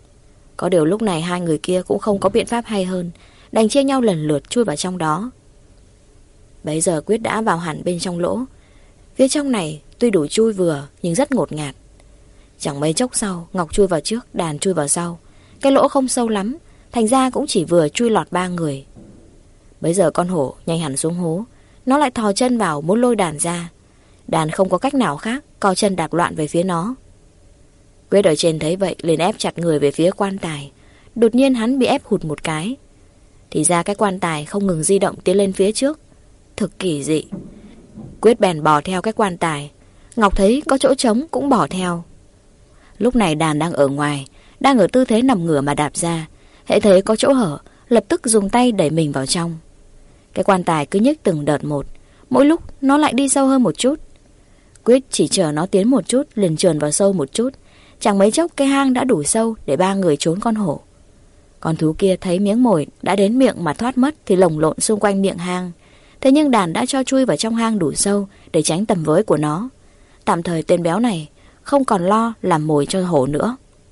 Có điều lúc này hai người kia cũng không có biện pháp hay hơn, đành chia nhau lần lượt chui vào trong đó. Bấy giờ Quyết đã vào hẳn bên trong lỗ. Phía trong này tuy đủ chui vừa nhưng rất ngột ngạt. Chẳng mấy chốc sau, Ngọc chui vào trước, Đàn chui vào sau. Cái lỗ không sâu lắm, thành ra cũng chỉ vừa chui lọt ba người. Bấy giờ con hổ nhanh hẳn xuống hố. Nó lại thò chân vào muốn lôi Đàn ra. Đàn không có cách nào khác, co chân đạp loạn về phía nó. Quyết ở trên thấy vậy liền ép chặt người về phía quan tài. Đột nhiên hắn bị ép hụt một cái. Thì ra cái quan tài không ngừng di động tiến lên phía trước. Thực kỳ dị. Quyết bèn bò theo cái quan tài. Ngọc thấy có chỗ trống cũng bỏ theo. Lúc này Đàn đang ở ngoài, đang ở tư thế nằm ngửa mà đạp ra. Hễ thấy có chỗ hở, lập tức dùng tay đẩy mình vào trong. Cái quan tài cứ nhích từng đợt một, mỗi lúc nó lại đi sâu hơn một chút. Quyết chỉ chờ nó tiến một chút liền trườn vào sâu một chút. Chẳng mấy chốc cái hang đã đủ sâu để ba người trốn con hổ. Con thú kia thấy miếng mồi đã đến miệng mà thoát mất thì lồng lộn xung quanh miệng hang. Thế nhưng Đàn đã cho chui vào trong hang đủ sâu để tránh tầm với của nó. Tạm thời tên béo này không còn lo làm mồi cho hổ nữa.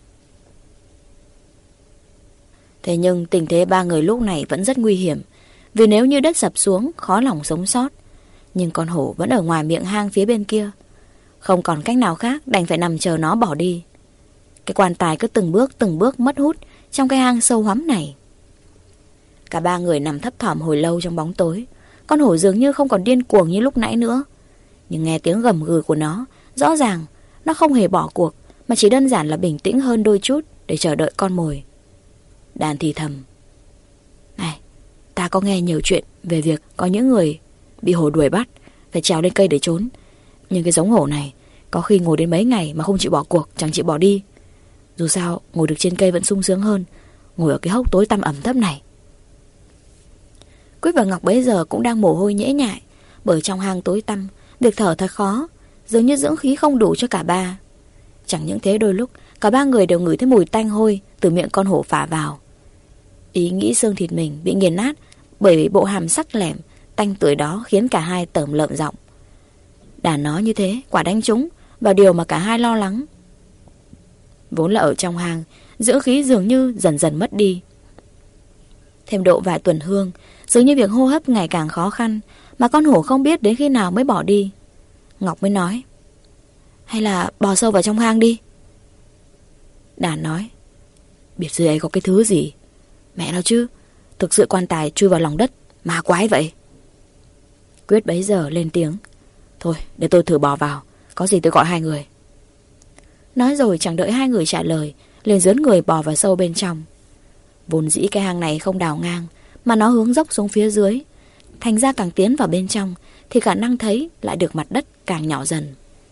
Thế nhưng tình thế ba người lúc này vẫn rất nguy hiểm, vì nếu như đất sập xuống khó lòng sống sót. Nhưng con hổ vẫn ở ngoài miệng hang phía bên kia. Không còn cách nào khác, đành phải nằm chờ nó bỏ đi. Cái quan tài cứ từng bước từng bước mất hút trong cái hang sâu hoắm này. Cả ba người nằm thấp thỏm hồi lâu trong bóng tối. con hổ dường như không còn điên cuồng như lúc nãy nữa. Nhưng nghe tiếng gầm gừ của nó, rõ ràng nó không hề bỏ cuộc, mà chỉ đơn giản là bình tĩnh hơn đôi chút để chờ đợi con mồi. Đàn thì thầm: Này, ta có nghe nhiều chuyện về việc có những người bị hổ đuổi bắt, phải trèo lên cây để trốn. Nhưng cái giống hổ này có khi ngồi đến mấy ngày mà không chịu bỏ cuộc, chẳng chịu bỏ đi. Dù sao ngồi được trên cây vẫn sung sướng hơn ngồi ở cái hốc tối tăm ẩm thấp này. Quyết và Ngọc bấy giờ cũng đang mồ hôi nhễ nhại, bởi trong hang tối tăm việc thở thật khó, dường như dưỡng khí không đủ cho cả ba. Chẳng những thế, đôi lúc cả ba người đều ngửi thấy mùi tanh hôi từ miệng con hổ phả vào. Ý nghĩ xương thịt mình bị nghiền nát bởi bộ hàm sắc lẻm tanh tưởi đó khiến cả hai tởm lợm giọng. Đàn nói như thế quả đánh trúng vào điều mà cả hai lo lắng. Vốn là ở trong hang, dưỡng khí dường như dần dần mất đi. Thêm độ vài tuần hương, dường như việc hô hấp ngày càng khó khăn, mà con hổ không biết đến khi nào mới bỏ đi. Ngọc mới nói: Hay là bò sâu vào trong hang đi. Đàn nói: Biết dưới ấy có cái thứ gì? Mẹ nó chứ, thực sự quan tài chui vào lòng đất, ma quái vậy. Quyết bấy giờ lên tiếng: Thôi để tôi thử bò vào, có gì tôi gọi hai người. Nói rồi chẳng đợi hai người trả lời, liền dướn người bò vào sâu bên trong. Vốn dĩ cái hang này không đào ngang, mà nó hướng dốc xuống phía dưới, thành ra càng tiến vào bên trong thì khả năng thấy lại được mặt đất càng nhỏ dần.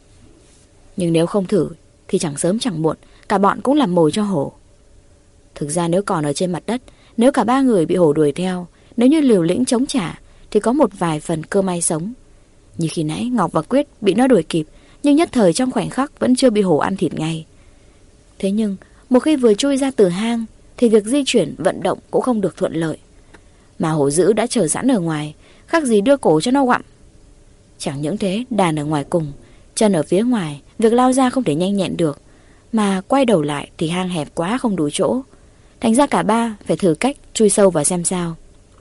Nhưng nếu không thử thì chẳng sớm chẳng muộn cả bọn cũng làm mồi cho hổ. Thực ra nếu còn ở trên mặt đất, nếu cả ba người bị hổ đuổi theo, nếu như liều lĩnh chống trả thì có một vài phần cơ may sống. Như khi nãy Ngọc và Quyết bị nó đuổi kịp, nhưng nhất thời trong khoảnh khắc vẫn chưa bị hổ ăn thịt ngay. Thế nhưng một khi vừa chui ra từ hang thì việc di chuyển vận động cũng không được thuận lợi. Mà hổ dữ đã chờ sẵn ở ngoài, khác gì đưa cổ cho nó gặm. Chẳng những thế, đàn ở ngoài cùng, chân ở phía ngoài, việc lao ra không thể nhanh nhẹn được, mà quay đầu lại thì hang hẹp quá không đủ chỗ. Thành ra cả ba phải thử cách chui sâu vào xem sao.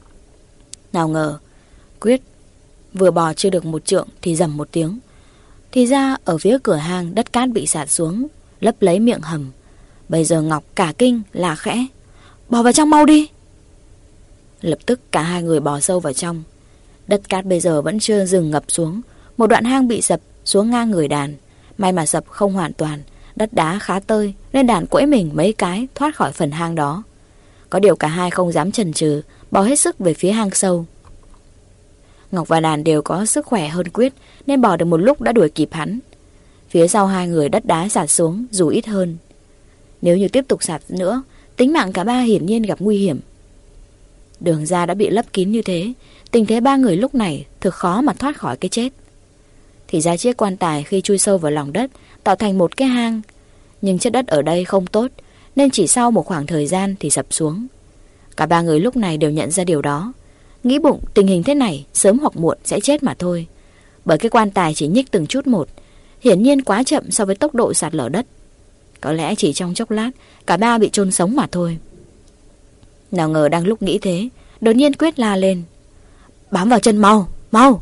Nào ngờ Quyết vừa bò chưa được một trượng thì rầm một tiếng. Thì ra ở phía cửa hang đất cát bị sạt xuống, lấp lấy miệng hầm. Bây giờ Ngọc cả kinh là khẽ: Bò vào trong mau đi. Lập tức cả hai người bò sâu vào trong. Đất cát bây giờ vẫn chưa dừng ngập xuống. Một đoạn hang bị sập xuống ngang người đàn. May mà sập không hoàn toàn, đất đá khá tơi nên đàn quẫy mình mấy cái thoát khỏi phần hang đó. Có điều cả hai không dám chần chừ, bò hết sức về phía hang sâu. Ngọc và đàn đều có sức khỏe hơn Quyết nên bò được một lúc đã đuổi kịp hắn. Phía sau hai người đất đá sạt xuống dù ít hơn. Nếu như tiếp tục sạt nữa, tính mạng cả ba hiển nhiên gặp nguy hiểm. Đường ra đã bị lấp kín như thế, tình thế ba người lúc này thực khó mà thoát khỏi cái chết. Thì ra chiếc quan tài khi chui sâu vào lòng đất tạo thành một cái hang, nhưng chất đất ở đây không tốt nên chỉ sau một khoảng thời gian thì sập xuống. Cả ba người lúc này đều nhận ra điều đó, nghĩ bụng tình hình thế này sớm hoặc muộn sẽ chết mà thôi, bởi cái quan tài chỉ nhích từng chút một, hiển nhiên quá chậm so với tốc độ sạt lở đất. Có lẽ chỉ trong chốc lát cả ba bị chôn sống mà thôi. Nào ngờ đang lúc nghĩ thế, đột nhiên Quyết la lên: Bám vào chân mau, mau.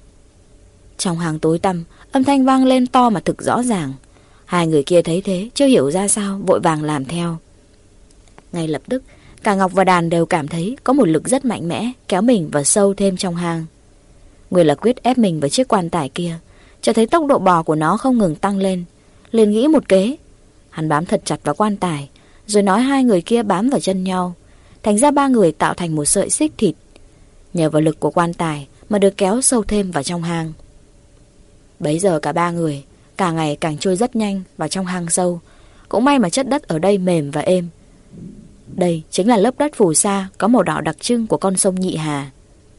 Trong hang tối tăm, âm thanh vang lên to mà thực rõ ràng. Hai người kia thấy thế, chưa hiểu ra sao, vội vàng làm theo. Ngay lập tức, cả Ngọc và đàn đều cảm thấy có một lực rất mạnh mẽ kéo mình vào sâu thêm trong hang. Nguyên là Quyết ép mình vào chiếc quan tài kia, cho thấy tốc độ bò của nó không ngừng tăng lên. Liền nghĩ một kế. Hắn bám thật chặt vào quan tài, rồi nói hai người kia bám vào chân nhau. Thành ra ba người tạo thành một sợi xích thịt. Nhờ vào lực của quan tài mà được kéo sâu thêm vào trong hang. Bấy giờ cả ba người càng ngày càng trôi rất nhanh vào trong hang sâu. Cũng may mà chất đất ở đây mềm và êm. Đây chính là lớp đất phù sa có màu đỏ đặc trưng của con sông Nhị Hà.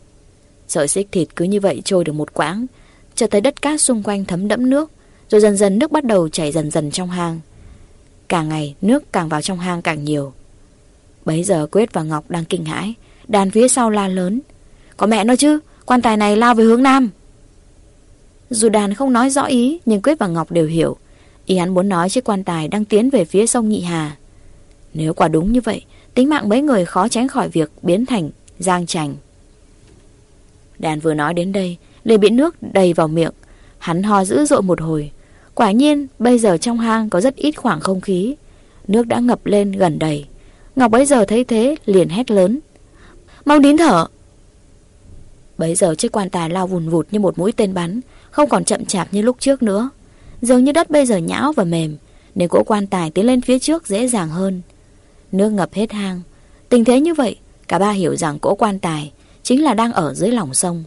Sợi xích thịt cứ như vậy trôi được một quãng, cho thấy đất cát xung quanh thấm đẫm nước, rồi dần dần nước bắt đầu chảy dần dần trong hang. Càng ngày nước càng vào trong hang càng nhiều. Bấy giờ Quyết và Ngọc đang kinh hãi, đàn phía sau la lớn: Có mẹ nó chứ, quan tài này lao về hướng nam. Dù đàn không nói rõ ý, nhưng Quyết và Ngọc đều hiểu. Ý hắn muốn nói chiếc quan tài đang tiến về phía sông Nhị Hà. Nếu quả đúng như vậy, tính mạng mấy người khó tránh khỏi việc biến thành giang chành. Đàn vừa nói đến đây liền bị nước đầy vào miệng. Hắn ho dữ dội một hồi. Quả nhiên bây giờ trong hang có rất ít khoảng không khí, nước đã ngập lên gần đầy. Ngọc bấy giờ thấy thế liền hét lớn: Mau nín thở. Bấy giờ chiếc quan tài lao vùn vụt như một mũi tên bắn, không còn chậm chạp như lúc trước nữa. Dường như đất bây giờ nhão và mềm, nên cỗ quan tài tiến lên phía trước dễ dàng hơn. Nước ngập hết hang. Tình thế như vậy, cả ba hiểu rằng cỗ quan tài chính là đang ở dưới lòng sông.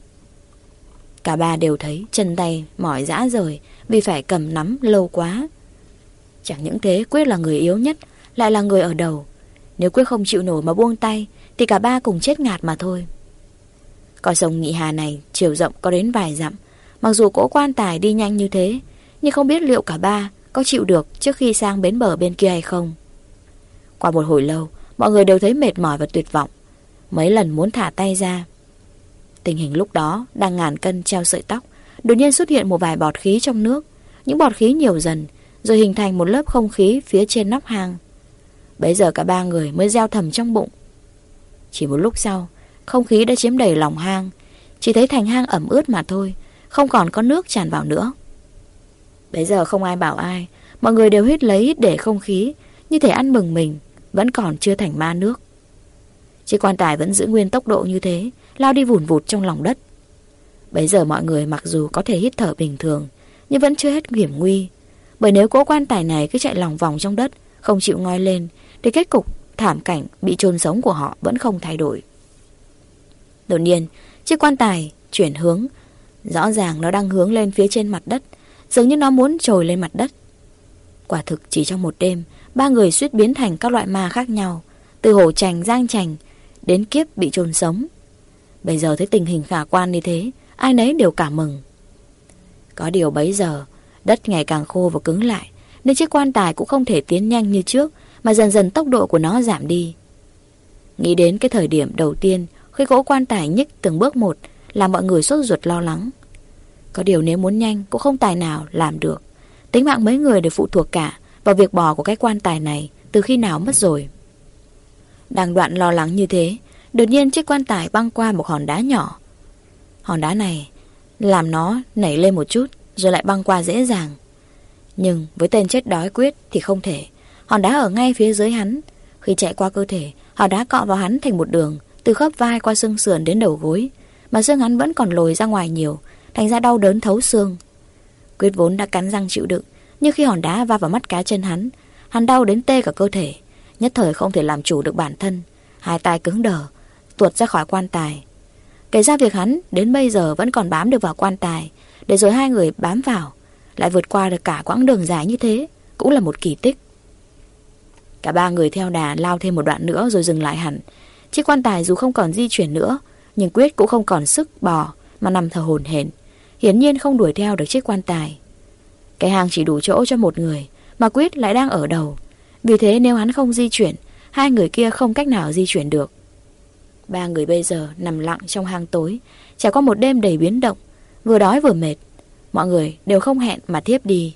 Cả ba đều thấy chân tay mỏi rã rời vì phải cầm nắm lâu quá. Chẳng những thế, Quyết là người yếu nhất, lại là người ở đầu. Nếu Quyết không chịu nổi mà buông tay thì cả ba cùng chết ngạt mà thôi. Con sông Nhị Hà này chiều rộng có đến vài dặm. Mặc dù cỗ quan tài đi nhanh như thế, nhưng không biết liệu cả ba có chịu được trước khi sang bến bờ bên kia hay không. Qua một hồi lâu, mọi người đều thấy mệt mỏi và tuyệt vọng. Mấy lần muốn thả tay ra. Tình hình lúc đó đang ngàn cân treo sợi tóc. Đột nhiên xuất hiện một vài bọt khí trong nước. Những bọt khí nhiều dần, rồi hình thành một lớp không khí phía trên nóc hang. Bấy giờ cả ba người mới gieo thầm trong bụng. Chỉ một lúc sau, không khí đã chiếm đầy lòng hang. Chỉ thấy thành hang ẩm ướt mà thôi, không còn có nước tràn vào nữa. Bấy giờ không ai bảo ai, mọi người đều hít lấy hít để không khí, như thể ăn mừng mình vẫn còn chưa thành ma nước. Chiếc quan tài vẫn giữ nguyên tốc độ như thế, lao đi vùn vụt trong lòng đất. Bấy giờ mọi người mặc dù có thể hít thở bình thường, nhưng vẫn chưa hết hiểm nguy. Bởi nếu cỗ quan tài này cứ chạy lòng vòng trong đất, không chịu ngoi lên, thì kết cục thảm cảnh bị chôn sống của họ vẫn không thay đổi. Đột nhiên, chiếc quan tài chuyển hướng. Rõ ràng nó đang hướng lên phía trên mặt đất, dường như nó muốn trồi lên mặt đất. Quả thực chỉ trong một đêm, ba người suýt biến thành các loại ma khác nhau, từ hổ trành, giang trành đến kiếp bị chôn sống. Bây giờ thấy tình hình khả quan như thế, ai nấy đều cảm mừng. Có điều bấy giờ đất ngày càng khô và cứng lại, nên chiếc quan tài cũng không thể tiến nhanh như trước, mà dần dần tốc độ của nó giảm đi. Nghĩ đến cái thời điểm đầu tiên khi cỗ quan tài nhích từng bước một, làm mọi người sốt ruột lo lắng. Có điều nếu muốn nhanh cũng không tài nào làm được. Tính mạng mấy người đều phụ thuộc cả vào việc bò của cái quan tài này từ khi nào mất rồi. Đang đoạn lo lắng như thế, đột nhiên chiếc quan tài băng qua một hòn đá nhỏ. Hòn đá này làm nó nảy lên một chút, rồi lại băng qua dễ dàng. Nhưng với tên chết đói Quyết thì không thể. Hòn đá ở ngay phía dưới hắn. Khi chạy qua cơ thể, hòn đá cọ vào hắn thành một đường, từ khớp vai qua xương sườn đến đầu gối, mà xương hắn vẫn còn lồi ra ngoài nhiều, thành ra đau đớn thấu xương. Quyết vốn đã cắn răng chịu đựng, nhưng khi hòn đá va vào mắt cá chân hắn, hắn đau đến tê cả cơ thể, nhất thời không thể làm chủ được bản thân, hai tay cứng đờ, tuột ra khỏi quan tài. Kể ra việc hắn đến bây giờ vẫn còn bám được vào quan tài, để rồi hai người bám vào, lại vượt qua được cả quãng đường dài như thế, cũng là một kỳ tích. Cả ba người theo đà lao thêm một đoạn nữa rồi dừng lại hẳn. Chiếc quan tài dù không còn di chuyển nữa, nhưng Quyết cũng không còn sức bò mà nằm thở hổn hển, hiển nhiên không đuổi theo được chiếc quan tài. Cái hang chỉ đủ chỗ cho một người, mà Quyết lại đang ở đầu. Vì thế nếu hắn không di chuyển, hai người kia không cách nào di chuyển được. Ba người bây giờ nằm lặng trong hang tối, trải qua một đêm đầy biến động, vừa đói vừa mệt. Mọi người đều không hẹn mà thiếp đi.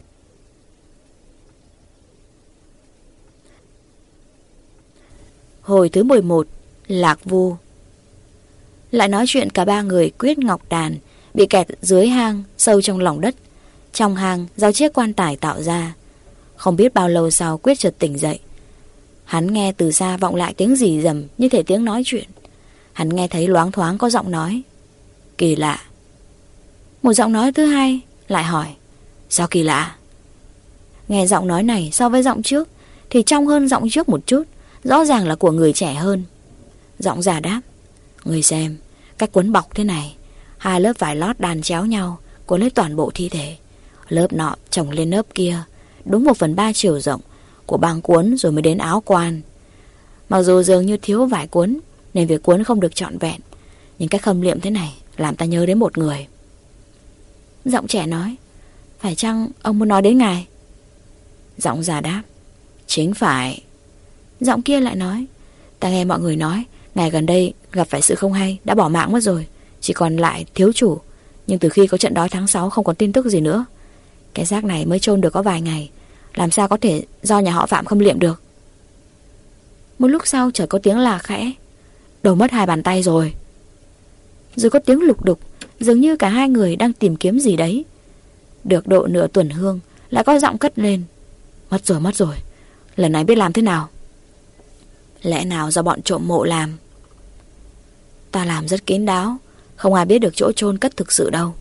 Hồi thứ mười một, Lạc Vu. Lại nói chuyện cả ba người Quyết, Ngọc, Đàn bị kẹt dưới hang sâu trong lòng đất. Trong hang do chiếc quan tài tạo ra. Không biết bao lâu sau Quyết chợt tỉnh dậy. Hắn nghe từ xa vọng lại tiếng rì rầm như thể tiếng nói chuyện. Hắn nghe thấy loáng thoáng có giọng nói. Kỳ lạ. Một giọng nói thứ hai lại hỏi. Sao kỳ lạ? Nghe giọng nói này so với giọng trước thì trong hơn giọng trước một chút, rõ ràng là của người trẻ hơn. Giọng già đáp. Người xem, cách quấn bọc thế này, hai lớp vải lót đan chéo nhau, cuốn lấy toàn bộ thi thể. Lớp nọ chồng lên lớp kia, đúng một phần ba chiều rộng của băng cuốn rồi mới đến áo quan. Mặc dù dường như thiếu vải cuốn nên việc cuốn không được trọn vẹn, nhưng cách khâm liệm thế này làm ta nhớ đến một người. Giọng trẻ nói. Phải chăng ông muốn nói đến ngài? Giọng già đáp. Chính phải. Giọng kia lại nói. Ta nghe mọi người nói ngài gần đây gặp phải sự không hay, đã bỏ mạng mất rồi, chỉ còn lại thiếu chủ. Nhưng từ khi có trận đói tháng sáu không còn tin tức gì nữa. Cái xác này mới chôn được có vài ngày, làm sao có thể do nhà họ Phạm khâm liệm được. Một lúc sau chợt có tiếng là khẽ. Đầu mất hai bàn tay rồi. Rồi có tiếng lục đục, dường như cả hai người đang tìm kiếm gì đấy. Được độ nửa tuần hương, lại có giọng cất lên. Mất rồi, mất rồi. Lần này biết làm thế nào? Lẽ nào do bọn trộm mộ làm? Ta làm rất kín đáo, Không ai biết được chỗ chôn cất thực sự đâu.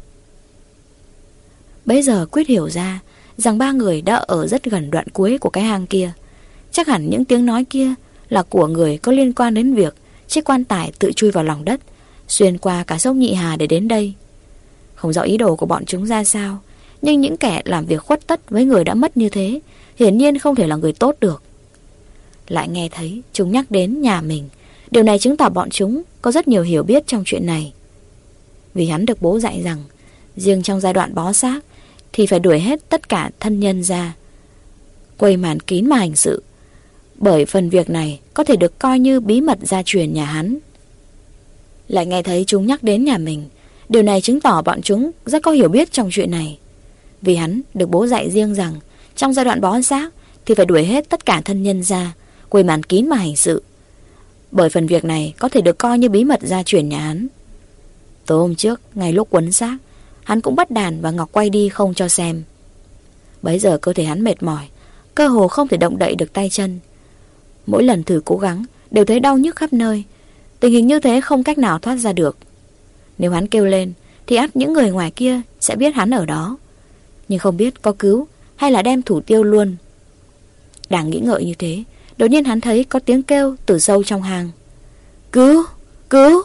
Bấy giờ Quyết hiểu ra rằng ba người đã ở rất gần đoạn cuối của cái hang kia. Chắc hẳn những tiếng nói kia là của người có liên quan đến việc chiếc quan tài tự chui vào lòng đất, xuyên qua cả sông Nhị Hà để đến đây. Không rõ ý đồ của bọn chúng ra sao, nhưng những kẻ làm việc khuất tất với người đã mất như thế hiển nhiên không thể là người tốt được. Lại nghe thấy chúng nhắc đến nhà mình. Điều này chứng tỏ bọn chúng có rất nhiều hiểu biết trong chuyện này. Vì hắn được bố dạy rằng riêng trong giai đoạn bó xác thì phải đuổi hết tất cả thân nhân ra, quây màn kín mà hành sự, bởi phần việc này có thể được coi như bí mật gia truyền nhà hắn. Lại nghe thấy chúng nhắc đến nhà mình. Điều này chứng tỏ bọn chúng rất có hiểu biết trong chuyện này. Vì hắn được bố dạy riêng rằng trong giai đoạn bó xác thì phải đuổi hết tất cả thân nhân ra, quây màn kín mà hành sự, bởi phần việc này có thể được coi như bí mật gia truyền nhà hắn. Tối hôm trước, ngay lúc quấn xác, hắn cũng bắt đàn và Ngọc quay đi không cho xem. Bấy giờ cơ thể hắn mệt mỏi, cơ hồ không thể động đậy được tay chân. Mỗi lần thử cố gắng đều thấy đau nhức khắp nơi. Tình hình như thế không cách nào thoát ra được. Nếu hắn kêu lên thì ắt những người ngoài kia sẽ biết hắn ở đó, nhưng không biết có cứu hay là đem thủ tiêu luôn. Đang nghĩ ngợi như thế, đột nhiên hắn thấy có tiếng kêu từ sâu trong hang. Cứu! Cứu!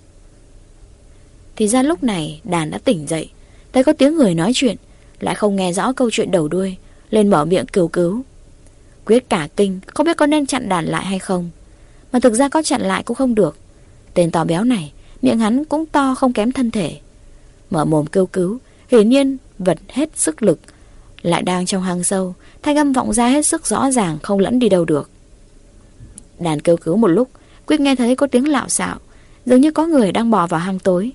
Thì ra lúc này đàn đã tỉnh dậy, thấy có tiếng người nói chuyện, lại không nghe rõ câu chuyện đầu đuôi, lên mở miệng kêu cứu. Quyết cả kinh, không biết có nên chặn đàn lại hay không. Mà thực ra có chặn lại cũng không được. Tên to béo này, miệng hắn cũng to không kém thân thể. Mở mồm kêu cứu, hiển nhiên vật hết sức lực. Lại đang trong hang sâu, thanh âm vọng ra hết sức rõ ràng, không lẫn đi đâu được. Đàn kêu cứu một lúc, Quyết nghe thấy có tiếng lạo xạo, dường như có người đang bò vào hang tối.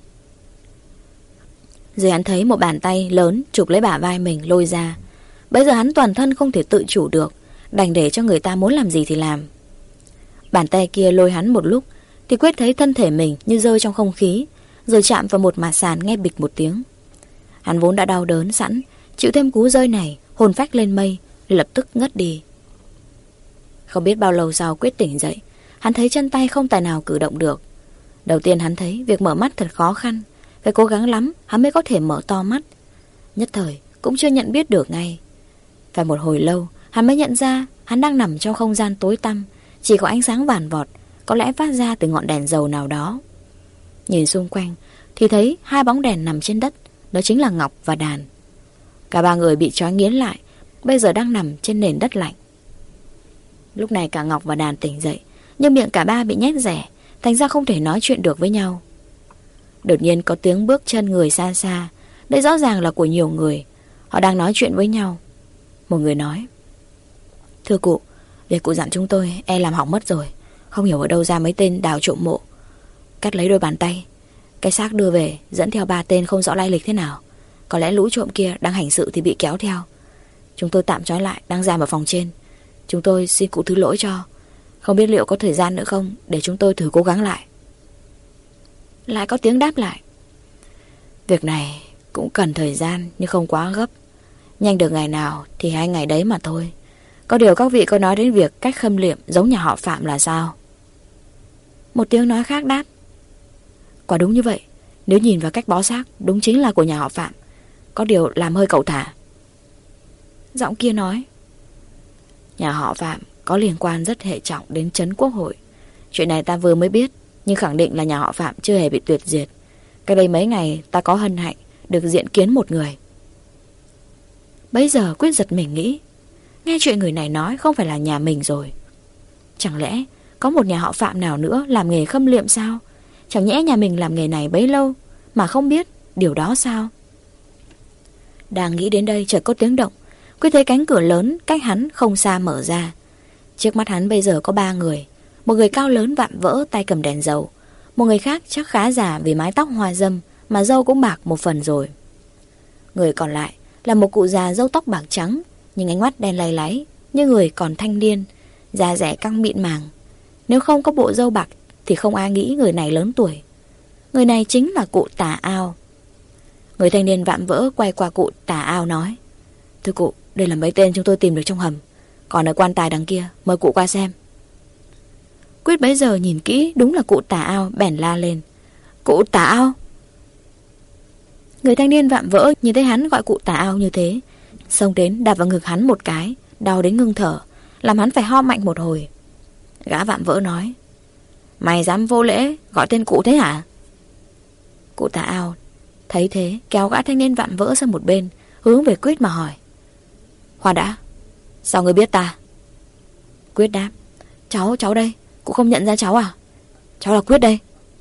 Rồi hắn thấy một bàn tay lớn chụp lấy bả vai mình lôi ra. Bây giờ hắn toàn thân không thể tự chủ được, đành để cho người ta muốn làm gì thì làm. Bàn tay kia lôi hắn một lúc thì Quyết thấy thân thể mình như rơi trong không khí, rồi chạm vào một mặt sàn nghe bịch một tiếng. Hắn vốn đã đau đớn sẵn, chịu thêm cú rơi này, hồn phách lên mây, lập tức ngất đi. Không biết bao lâu sau Quyết tỉnh dậy, hắn thấy chân tay không tài nào cử động được. Đầu tiên hắn thấy việc mở mắt thật khó khăn, phải cố gắng lắm hắn mới có thể mở to mắt. Nhất thời cũng chưa nhận biết được ngay. Phải một hồi lâu hắn mới nhận ra hắn đang nằm trong không gian tối tăm, chỉ có ánh sáng vàn vọt, có lẽ phát ra từ ngọn đèn dầu nào đó. Nhìn xung quanh thì thấy hai bóng đèn nằm trên đất, đó chính là Ngọc và Đàn. Cả ba người bị trói nghiến lại, bây giờ đang nằm trên nền đất lạnh. Lúc này cả Ngọc và Đàn tỉnh dậy, nhưng miệng cả ba bị nhét rẻ, thành ra không thể nói chuyện được với nhau. Đột nhiên có tiếng bước chân người xa xa. Đây rõ ràng là của nhiều người. Họ đang nói chuyện với nhau. Một người nói: Thưa cụ, việc cụ dặn chúng tôi e làm hỏng mất rồi. Không hiểu ở đâu ra mấy tên đào trộm mộ, cắt lấy đôi bàn tay. Cái xác đưa về dẫn theo ba tên không rõ lai lịch thế nào. Có lẽ lũ trộm kia đang hành sự thì bị kéo theo. Chúng tôi tạm trói lại, đang giam ở phòng trên. Chúng tôi xin cụ thứ lỗi cho. Không biết liệu có thời gian nữa không, để chúng tôi thử cố gắng lại. Lại có tiếng đáp lại: Việc này cũng cần thời gian, nhưng không quá gấp. Nhanh được ngày nào thì hai ngày đấy mà thôi. Có điều các vị có nói đến việc cách khâm liệm giống nhà họ Phạm là sao? Một tiếng nói khác đáp: Quả đúng như vậy. Nếu nhìn vào cách bó xác, đúng chính là của nhà họ Phạm. Có điều làm hơi cẩu thả. Giọng kia nói: Nhà họ Phạm có liên quan rất hệ trọng đến trấn quốc hội. Chuyện này ta vừa mới biết, nhưng khẳng định là nhà họ Phạm chưa hề bị tuyệt diệt. Cách đây mấy ngày ta có hân hạnh được diện kiến một người. Bấy giờ Quyết giật mình nghĩ, nghe chuyện người này nói không phải là nhà mình rồi. Chẳng lẽ có một nhà họ Phạm nào nữa làm nghề khâm liệm sao? Chẳng nhẽ nhà mình làm nghề này bấy lâu mà không biết điều đó sao? Đang nghĩ đến đây chợt có tiếng động. Quyết thấy cánh cửa lớn cách hắn không xa mở ra. Trước mắt hắn bây giờ có ba người. Một người cao lớn vạm vỡ, tay cầm đèn dầu. Một người khác chắc khá già vì mái tóc hoa râm, mà râu cũng bạc một phần rồi. Người còn lại là một cụ già râu tóc bạc trắng, nhưng ánh mắt đen láy láy, như người còn thanh niên, da dẻ căng mịn màng. Nếu không có bộ râu bạc thì không ai nghĩ người này lớn tuổi. Người này chính là cụ Tà Ao. Người thanh niên vạm vỡ quay qua cụ Tà Ao nói: Thưa cụ, đây là mấy tên chúng tôi tìm được trong hầm. Còn ở quan tài đằng kia, mời cụ qua xem. Quyết bấy giờ nhìn kỹ, đúng là cụ Tà Ao, bèn la lên: Cụ Tà Ao, Người thanh niên vạm vỡ nhìn thấy hắn gọi cụ Tà Ao như thế, xông đến đạp vào ngực hắn một cái, đau đến ngưng thở, làm hắn phải ho mạnh một hồi. Gã vạm vỡ nói: Mày dám vô lễ gọi tên cụ thế hả? Cụ Tà Ao thấy thế kéo gã thanh niên vạm vỡ sang một bên, hướng về Quyết mà hỏi: Khoan đã, sao ngươi biết ta? Quyết đáp: Cháu, cháu đây. Cụ không nhận ra cháu à? Cháu là Quyết đây.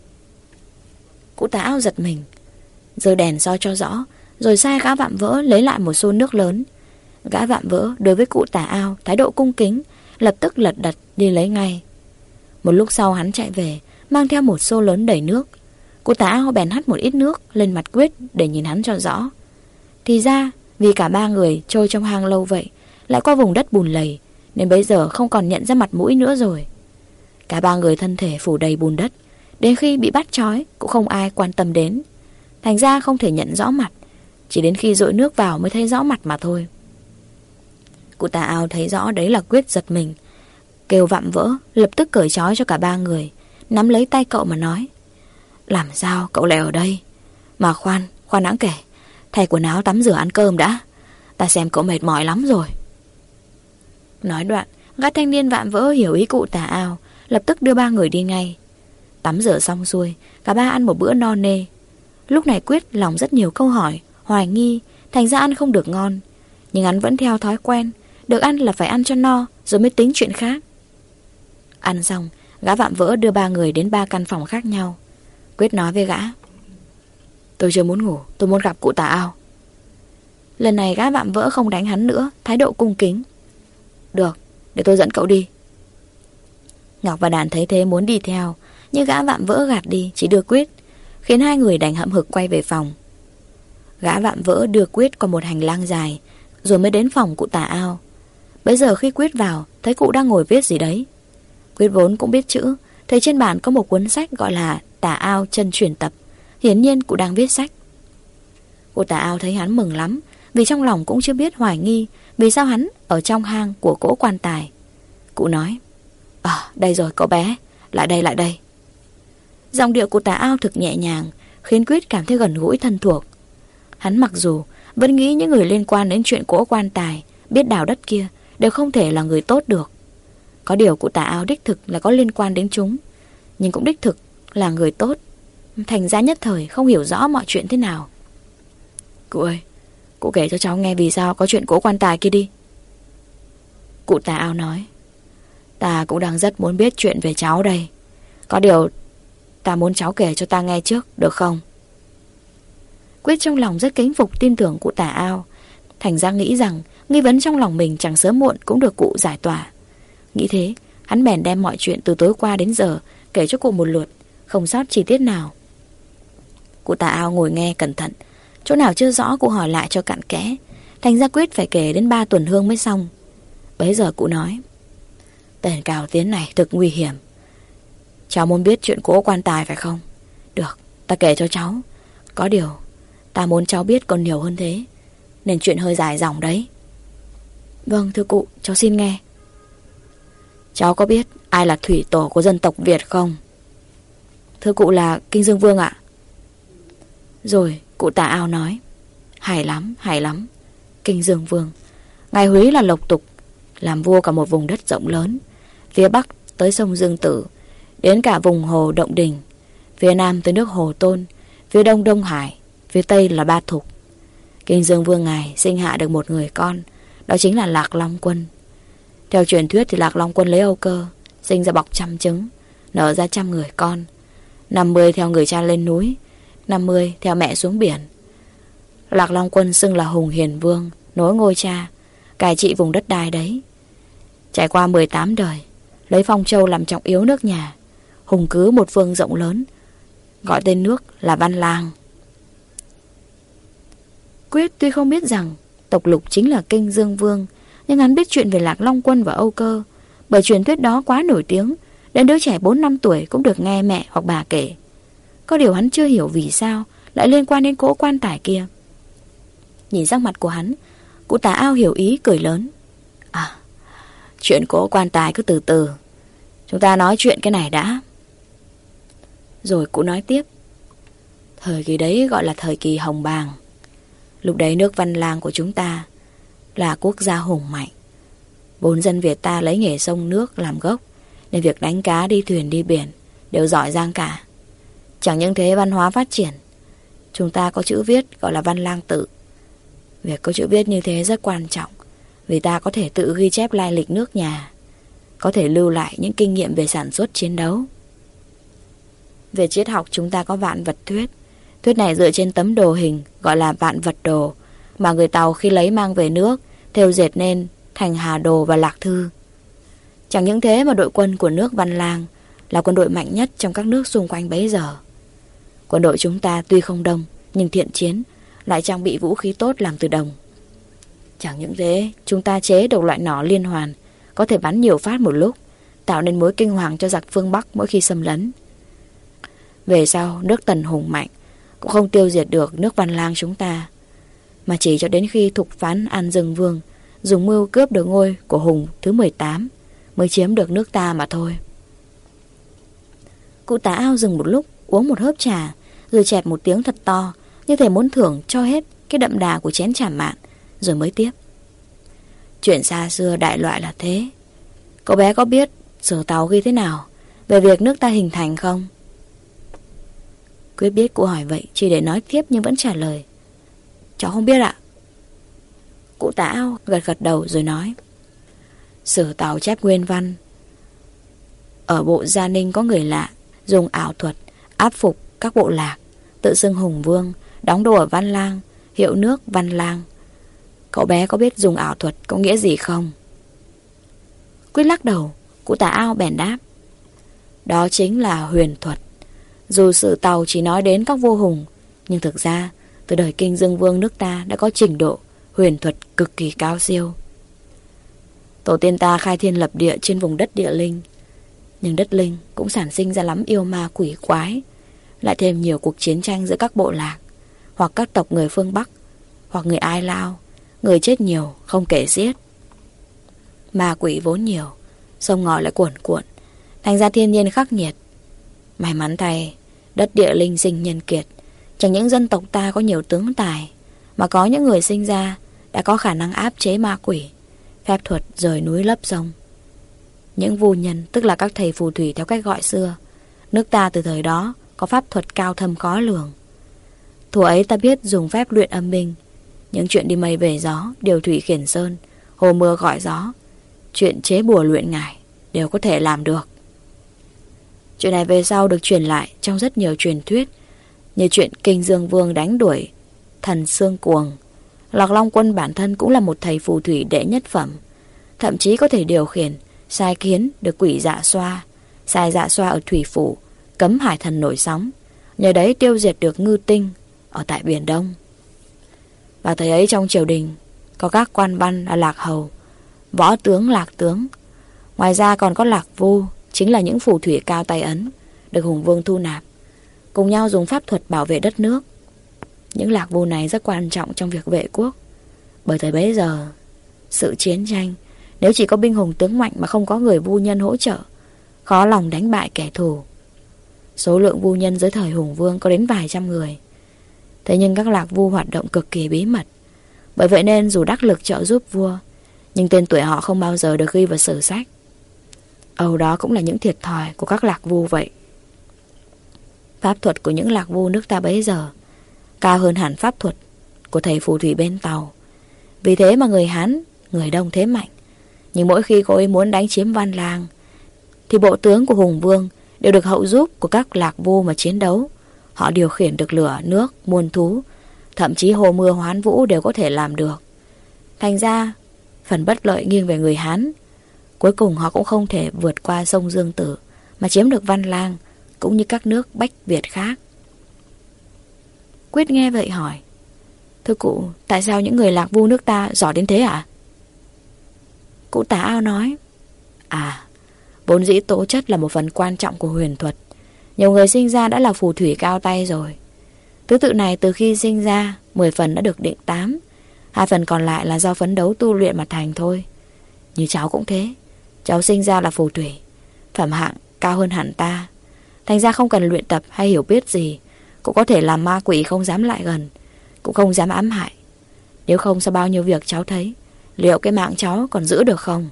Cụ Tà Ao giật mình, giơ đèn soi cho rõ, rồi sai gã vạm vỡ lấy lại một xô nước lớn. Gã vạm vỡ đối với cụ Tà Ao thái độ cung kính, lập tức lật đật đi lấy ngay. Một lúc sau hắn chạy về, mang theo một xô lớn đầy nước. Cụ Tà Ao bèn hắt một ít nước lên mặt Quyết để nhìn hắn cho rõ. Thì ra vì cả ba người trôi trong hang lâu vậy, lại qua vùng đất bùn lầy, nên bây giờ không còn nhận ra mặt mũi nữa rồi. Cả ba người thân thể phủ đầy bùn đất, đến khi bị bắt trói cũng không ai quan tâm đến. Thành ra không thể nhận rõ mặt, chỉ đến khi dội nước vào mới thấy rõ mặt mà thôi. Cụ Tà Ao thấy rõ đấy là Quyết, giật mình, kêu vạm vỡ lập tức cởi trói cho cả ba người, nắm lấy tay cậu mà nói: Làm sao cậu lại ở đây? Mà khoan, khoan đáng kể, thay quần áo tắm rửa ăn cơm đã, ta xem cậu mệt mỏi lắm rồi. Nói đoạn, gã thanh niên vạm vỡ hiểu ý cụ Tà Ao, lập tức đưa ba người đi ngay. Tắm rửa xong xuôi, cả ba ăn một bữa no nê. Lúc này Quyết lòng rất nhiều câu hỏi, hoài nghi, thành ra ăn không được ngon. Nhưng hắn vẫn theo thói quen, được ăn là phải ăn cho no, rồi mới tính chuyện khác. Ăn xong, gã vạm vỡ đưa ba người đến ba căn phòng khác nhau. Quyết nói với gã: Tôi chưa muốn ngủ, tôi muốn gặp cụ Tà Ao. Lần này gã vạm vỡ không đánh hắn nữa, thái độ cung kính: Được, để tôi dẫn cậu đi. Ngọc và Đàn thấy thế muốn đi theo, nhưng gã vạm vỡ gạt đi, chỉ đưa Quyết, khiến hai người đành hậm hực quay về phòng. Gã vạm vỡ đưa Quyết qua một hành lang dài, rồi mới đến phòng cụ Tà Ao. Bây giờ khi Quyết vào, thấy cụ đang ngồi viết gì đấy. Quyết vốn cũng biết chữ, thấy trên bàn có một cuốn sách gọi là Tà Ao chân truyền tập. Hiển nhiên cụ đang viết sách. Cụ Tà Ao thấy hắn mừng lắm, vì trong lòng cũng chưa biết hoài nghi vì sao hắn ở trong hang của cỗ quan tài. Cụ nói: À, đây rồi cậu bé, lại đây lại đây. Giọng điệu của Tà Ao thực nhẹ nhàng, khiến Quyết cảm thấy gần gũi thân thuộc. Hắn mặc dù vẫn nghĩ những người liên quan đến chuyện cỗ quan tài, biết đào đất kia đều không thể là người tốt được. Có điều cụ Tà Ao đích thực là có liên quan đến chúng, nhưng cũng đích thực là người tốt. Thành ra nhất thời không hiểu rõ mọi chuyện thế nào. Cụ ơi, cụ kể cho cháu nghe vì sao có chuyện cỗ quan tài kia đi. Cụ Tà Ao nói: Ta cũng đang rất muốn biết chuyện về cháu đây. Có điều ta muốn cháu kể cho ta nghe trước, được không? Quyết trong lòng rất kính phục tin tưởng cụ Tà Ao, thành ra nghĩ rằng nghi vấn trong lòng mình chẳng sớm muộn cũng được cụ giải tỏa. Nghĩ thế, hắn bèn đem mọi chuyện từ tối qua đến giờ kể cho cụ một lượt, không sót chi tiết nào. Cụ Tà Ao ngồi nghe cẩn thận, chỗ nào chưa rõ cụ hỏi lại cho cặn kẽ, thành ra Quyết phải kể đến ba tuần hương mới xong. Bấy giờ cụ nói: Tên Cao Tiến này thực nguy hiểm. Cháu muốn biết chuyện cỗ quan tài phải không? Được, ta kể cho cháu. Có điều ta muốn cháu biết còn nhiều hơn thế, nên chuyện hơi dài dòng đấy. Vâng thưa cụ, cháu xin nghe. Cháu có biết ai là thủy tổ của dân tộc Việt không? Thưa cụ, là Kinh Dương Vương ạ. Rồi cụ Tà Ao nói: Hay lắm, hay lắm. Kinh Dương Vương, ngài húy là lộc tục, làm vua cả một vùng đất rộng lớn, phía bắc tới sông Dương Tử, đến cả vùng hồ Động Đình, phía nam tới nước Hồ Tôn, phía đông Đông Hải, phía tây là Ba Thục. Kinh Dương Vương ngài sinh hạ được một người con, đó chính là Lạc Long Quân. Theo truyền thuyết thì Lạc Long Quân lấy Âu Cơ, sinh ra bọc trăm trứng, nở ra trăm người con. Năm mươi theo người cha lên núi, năm mươi theo mẹ xuống biển. Lạc Long Quân xưng là Hùng Hiền Vương, nối ngôi cha, cai trị vùng đất đai đấy. Trải qua mười tám đời, lấy Phong Châu làm trọng yếu nước nhà, hùng cứ một phương rộng lớn, gọi tên nước là Văn Lang. Quyết tuy không biết rằng tộc Lục chính là Kinh Dương Vương, nhưng hắn biết chuyện về Lạc Long Quân và Âu Cơ, bởi truyền thuyết đó quá nổi tiếng, đến đứa trẻ bốn năm tuổi cũng được nghe mẹ hoặc bà kể. Có điều hắn chưa hiểu vì sao lại liên quan đến cỗ quan tài kia. Nhìn sắc mặt của hắn, cụ Tà Ao hiểu ý, cười lớn: À, chuyện cỗ quan tài cứ từ từ, chúng ta nói chuyện cái này đã. Rồi cụ nói tiếp: Thời kỳ đấy gọi là thời kỳ hồng bàng. Lúc đấy nước Văn Lang của chúng ta là quốc gia hùng mạnh. Bốn dân Việt ta lấy nghề sông nước làm gốc, nên việc đánh cá, đi thuyền, đi biển đều giỏi giang cả. Chẳng những thế, văn hóa phát triển. Chúng ta có chữ viết gọi là Văn Lang tự. Việc có chữ viết như thế rất quan trọng, vì ta có thể tự ghi chép lai lịch nước nhà, có thể lưu lại những kinh nghiệm về sản xuất chiến đấu. Về triết học, chúng ta có vạn vật thuyết. Thuyết này dựa trên tấm đồ hình gọi là vạn vật đồ, mà người Tàu khi lấy mang về nước thêu dệt nên thành Hà Đồ và Lạc Thư. Chẳng những thế mà đội quân của nước Văn Lang là quân đội mạnh nhất trong các nước xung quanh bấy giờ. Quân đội chúng ta tuy không đông nhưng thiện chiến, lại trang bị vũ khí tốt làm từ đồng. Chẳng những thế, chúng ta chế được loại nỏ liên hoàn có thể bắn nhiều phát một lúc, tạo nên mối kinh hoàng cho giặc phương Bắc mỗi khi xâm lấn. Về sau, nước Tần hùng mạnh cũng không tiêu diệt được nước Văn Lang chúng ta, mà chỉ cho đến khi Thục Phán An Dương Vương dùng mưu cướp được ngôi của Hùng thứ mười tám mới chiếm được nước ta mà thôi. Cụ Tả Ao dừng một lúc, uống một hớp trà, rồi chẹp một tiếng thật to, như thể muốn thưởng cho hết cái đậm đà của chén trà mạn, rồi mới tiếp. Chuyện xa xưa đại loại là thế. Cậu bé có biết Sử Tàu ghi thế nào về việc nước ta hình thành không? Quyết biết cụ hỏi vậy chỉ để nói tiếp nhưng vẫn trả lời: Cháu không biết ạ. Cụ Tả Ao gật gật đầu rồi nói: Sử Tàu chép nguyên văn. Ở bộ Gia Ninh có người lạ dùng ảo thuật áp phục các bộ lạc, tự xưng Hùng Vương, đóng đô ở Văn Lang, hiệu nước Văn Lang. Cậu bé có biết dùng ảo thuật có nghĩa gì không? Quyết lắc đầu. Cụ Tả Ao bèn đáp: Đó chính là huyền thuật. Dù Sử Tàu chỉ nói đến các vua hùng, nhưng thực ra từ đời Kinh Dương Vương nước ta đã có trình độ huyền thuật cực kỳ cao siêu. Tổ tiên ta khai thiên lập địa trên vùng đất địa linh, nhưng đất linh cũng sản sinh ra lắm yêu ma quỷ quái, lại thêm nhiều cuộc chiến tranh giữa các bộ lạc, hoặc các tộc người phương Bắc, hoặc người Ai Lao, người chết nhiều không kể xiết. Ma quỷ vốn nhiều, sông ngòi lại cuồn cuộn, thành ra thiên nhiên khắc nghiệt. May mắn thay, đất địa linh sinh nhân kiệt, chẳng những dân tộc ta có nhiều tướng tài, mà có những người sinh ra đã có khả năng áp chế ma quỷ, phép thuật rời núi lấp sông. Những vu nhân, tức là các thầy phù thủy theo cách gọi xưa, nước ta từ thời đó có pháp thuật cao thâm khó lường. Thuở ấy ta biết dùng phép luyện âm binh, những chuyện đi mây về gió, điều thủy khiển sơn, hồ mưa gọi gió, chuyện chế bùa luyện ngải đều có thể làm được. Chuyện này về sau được truyền lại trong rất nhiều truyền thuyết, như chuyện Kinh Dương Vương đánh đuổi thần Xương Cuồng. Lạc Long Quân bản thân cũng là một thầy phù thủy đệ nhất phẩm, thậm chí có thể điều khiển sai khiến được quỷ Dạ Xoa, sai Dạ Xoa ở thủy phủ, cấm hải thần nổi sóng, nhờ đấy tiêu diệt được ngư tinh ở tại Biển Đông. Và thời ấy trong triều đình có các quan văn là Lạc Hầu, võ tướng Lạc Tướng. Ngoài ra còn có Lạc Vu, chính là những phù thủy cao tay ấn, được Hùng Vương thu nạp, cùng nhau dùng pháp thuật bảo vệ đất nước. Những Lạc Vu này rất quan trọng trong việc vệ quốc, bởi thời bấy giờ sự chiến tranh, nếu chỉ có binh hùng tướng mạnh mà không có người vu nhân hỗ trợ, khó lòng đánh bại kẻ thù. Số lượng vu nhân dưới thời Hùng Vương có đến vài trăm người. Thế nhưng các Lạc Vu hoạt động cực kỳ bí mật, bởi vậy nên dù đắc lực trợ giúp vua, nhưng tên tuổi họ không bao giờ được ghi vào sử sách. Âu đó cũng là những thiệt thòi của các Lạc Vu vậy. Pháp thuật của những Lạc Vu nước ta bấy giờ cao hơn hẳn pháp thuật của thầy phù thủy bên Tàu. Vì thế mà người Hán, người Đông thế mạnh. Nhưng mỗi khi cô ấy muốn đánh chiếm Văn Lang, thì bộ tướng của Hùng Vương đều được hậu giúp của các Lạc Vu mà chiến đấu. Họ điều khiển được lửa, nước, muôn thú, thậm chí hồ mưa hoán vũ đều có thể làm được. Thành ra phần bất lợi nghiêng về người Hán. Cuối cùng họ cũng không thể vượt qua sông Dương Tử mà chiếm được Văn Lang, cũng như các nước Bách Việt khác. Quyết nghe vậy hỏi: Thưa cụ, tại sao những người Lạc Vu nước ta giỏi đến thế ạ? Cụ Tả Ao nói: À, vốn dĩ tố chất là một phần quan trọng của huyền thuật. Nhiều người sinh ra đã là phù thủy cao tay rồi. Thứ tự này từ khi sinh ra, mười phần đã được định tám, hai phần còn lại là do phấn đấu tu luyện mà thành thôi. Như cháu cũng thế, cháu sinh ra là phù thủy, phẩm hạng cao hơn hẳn ta, thành ra không cần luyện tập hay hiểu biết gì cũng có thể làm ma quỷ không dám lại gần, cũng không dám ám hại. Nếu không sau bao nhiêu việc cháu thấy, liệu cái mạng cháu còn giữ được không?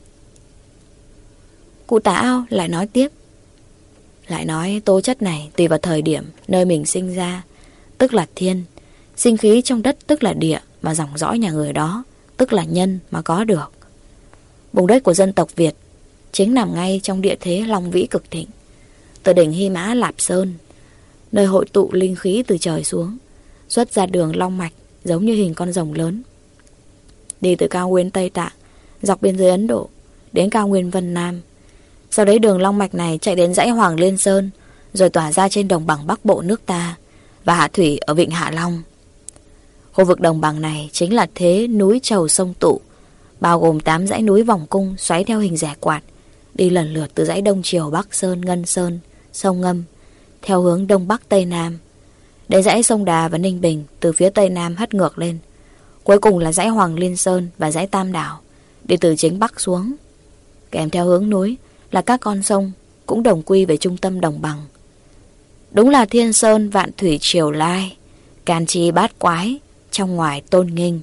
Cụ Tà Ao lại nói tiếp. Lại nói tố chất này tùy vào thời điểm nơi mình sinh ra, tức là thiên. Sinh khí trong đất tức là địa, mà dòng dõi nhà người đó tức là nhân mà có được. Vùng đất của dân tộc Việt chính nằm ngay trong địa thế long vĩ cực thịnh. Từ đỉnh Hy Mã Lạp Sơn, nơi hội tụ linh khí từ trời xuống, xuất ra đường long mạch giống như hình con rồng lớn. Đi từ cao nguyên Tây Tạng, dọc biên giới Ấn Độ, đến cao nguyên Vân Nam. Sau đấy đường long mạch này chạy đến dãy Hoàng Liên Sơn, rồi tỏa ra trên đồng bằng Bắc Bộ nước ta và hạ thủy ở vịnh Hạ Long. Khu vực đồng bằng này chính là thế núi trầu sông tụ, bao gồm tám dãy núi vòng cung xoáy theo hình rẻ quạt, đi lần lượt từ dãy Đông Triều, Bắc Sơn, Ngân Sơn, sông Ngâm, theo hướng Đông Bắc Tây Nam. Đến dãy sông Đà và Ninh Bình từ phía Tây Nam hất ngược lên. Cuối cùng là dãy Hoàng Liên Sơn và dãy Tam Đảo, đi từ chính Bắc xuống. Kèm theo hướng núi là các con sông cũng đồng quy về trung tâm đồng bằng. Đúng là thiên sơn vạn thủy triều lai, can chi bát quái, trong ngoài tôn nghinh.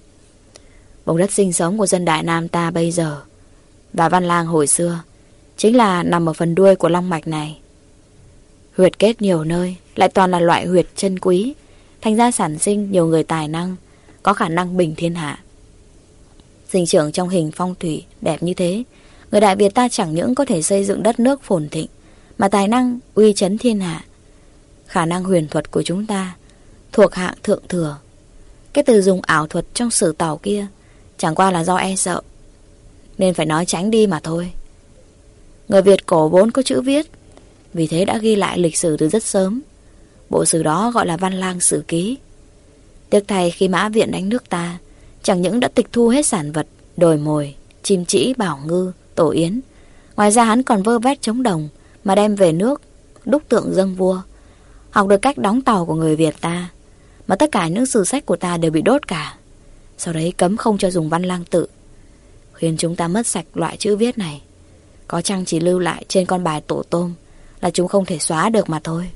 Vùng đất sinh sống của dân Đại Nam ta bây giờ và Văn Lang hồi xưa chính là nằm ở phần đuôi của long mạch này. Huyệt kết nhiều nơi lại toàn là loại huyệt chân quý, thành ra sản sinh nhiều người tài năng, có khả năng bình thiên hạ. Sinh trưởng trong hình phong thủy đẹp như thế, người Đại Việt ta chẳng những có thể xây dựng đất nước phồn thịnh, mà tài năng uy chấn thiên hạ. Khả năng huyền thuật của chúng ta thuộc hạng thượng thừa. Cái từ dùng ảo thuật trong sử tàu kia chẳng qua là do e sợ, nên phải nói tránh đi mà thôi. Người Việt cổ vốn có chữ viết, vì thế đã ghi lại lịch sử từ rất sớm. Bộ sử đó gọi là Văn Lang Sử Ký. Tiếc thay khi Mã Viện đánh nước ta, chẳng những đã tịch thu hết sản vật, đồi mồi, chim trĩ, bảo ngư, tổ yến, ngoài ra hắn còn vơ vét trống đồng mà đem về nước đúc tượng dâng vua. Học được cách đóng tàu của người Việt ta, mà tất cả những sử sách của ta đều bị đốt cả. Sau đấy cấm không cho dùng văn lang tự, khiến chúng ta mất sạch loại chữ viết này. Có chăng chỉ lưu lại trên con bài tổ tôm, là chúng không thể xóa được mà thôi.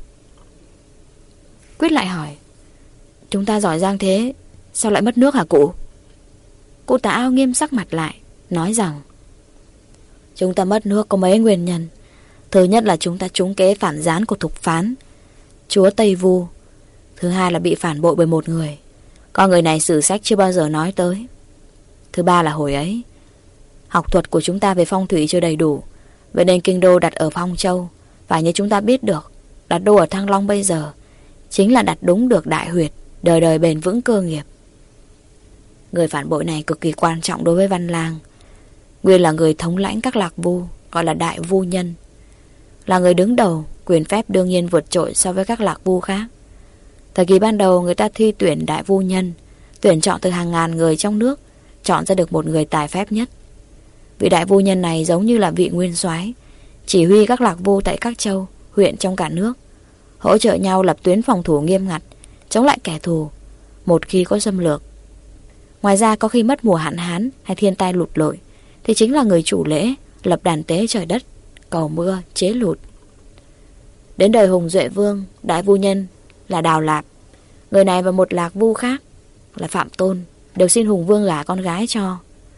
Quyết lại hỏi, chúng ta giỏi giang thế, sao lại mất nước hả cụ? Cụ Tà Ao nghiêm sắc mặt lại, nói rằng chúng ta mất nước có mấy nguyên nhân. Thứ nhất là chúng ta trúng kế phản gián của Thục Phán, chúa Tây Vu. Thứ hai là bị phản bội bởi một người, con người này sử sách chưa bao giờ nói tới. Thứ ba là hồi ấy học thuật của chúng ta về phong thủy chưa đầy đủ, vậy nên kinh đô đặt ở Phong Châu. Và như chúng ta biết được, đặt đô ở Thăng Long bây giờ chính là đặt đúng được đại huyệt, đời đời bền vững cơ nghiệp. Người phản bội này cực kỳ quan trọng đối với Văn Lang. Nguyên là người thống lãnh các lạc vu, gọi là đại vu nhân, là người đứng đầu, quyền phép đương nhiên vượt trội so với các lạc vu khác. Thời kỳ ban đầu người ta thi tuyển đại vu nhân, tuyển chọn từ hàng ngàn người trong nước, chọn ra được một người tài phép nhất. Vị đại vu nhân này giống như là vị nguyên soái, chỉ huy các lạc vu tại các châu, huyện trong cả nước, hỗ trợ nhau lập tuyến phòng thủ nghiêm ngặt, chống lại kẻ thù một khi có xâm lược. Ngoài ra có khi mất mùa hạn hán hay thiên tai lụt lội, thì chính là người chủ lễ, lập đàn tế trời đất, cầu mưa, chế lụt. Đến đời Hùng Duệ Vương, đại vu nhân là Đào Lạp. Người này và một lạc vu khác là Phạm Tôn đều xin Hùng Vương gả con gái cho.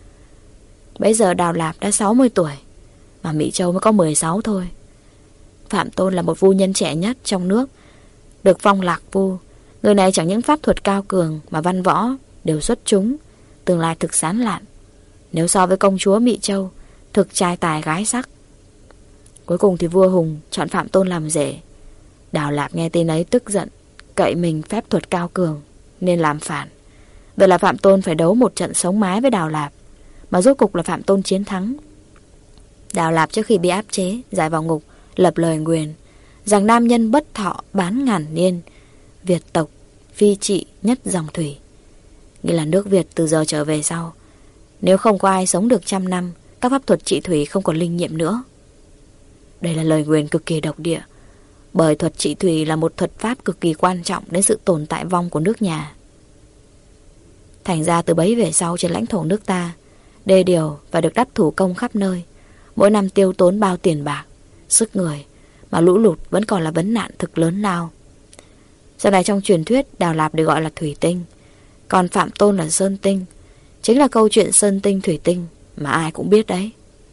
Bây giờ Đào Lạp đã sáu mươi tuổi, mà Mỹ Châu mới có mười sáu thôi. Phạm Tôn là một vu nhân trẻ nhất trong nước, được phong lạc vu. Người này chẳng những pháp thuật cao cường mà văn võ đều xuất chúng, tương lai thực sáng lạn. Nếu so với công chúa Mỹ Châu, thực trai tài gái sắc. Cuối cùng thì vua Hùng chọn Phạm Tôn làm rể. Đào Lạp nghe tin ấy tức giận, cậy mình phép thuật cao cường nên làm phản. Vậy là Phạm Tôn phải đấu một trận sống mái với Đào Lạp, mà rốt cục là Phạm Tôn chiến thắng. Đào Lạp trước khi bị áp chế, giải vào ngục, lập lời nguyền rằng nam nhân bất thọ bán ngàn niên, Việt tộc phi trị nhất dòng thủy. Nghĩa là nước Việt từ giờ trở về sau, nếu không có ai sống được trăm năm, các pháp thuật trị thủy không còn linh nghiệm nữa. Đây là lời nguyền cực kỳ độc địa, bởi thuật trị thủy là một thuật pháp cực kỳ quan trọng đến sự tồn tại vong của nước nhà. Thành ra từ bấy về sau trên lãnh thổ nước ta, đê điều và được đắp thủ công khắp nơi, mỗi năm tiêu tốn bao tiền bạc, sức người, mà lũ lụt vẫn còn là vấn nạn thực lớn lao. Sau này trong truyền thuyết Đào Lạp được gọi là Thủy Tinh, còn Phạm Tôn là Sơn Tinh. Chính là câu chuyện Sơn Tinh Thủy Tinh mà ai cũng biết đấy.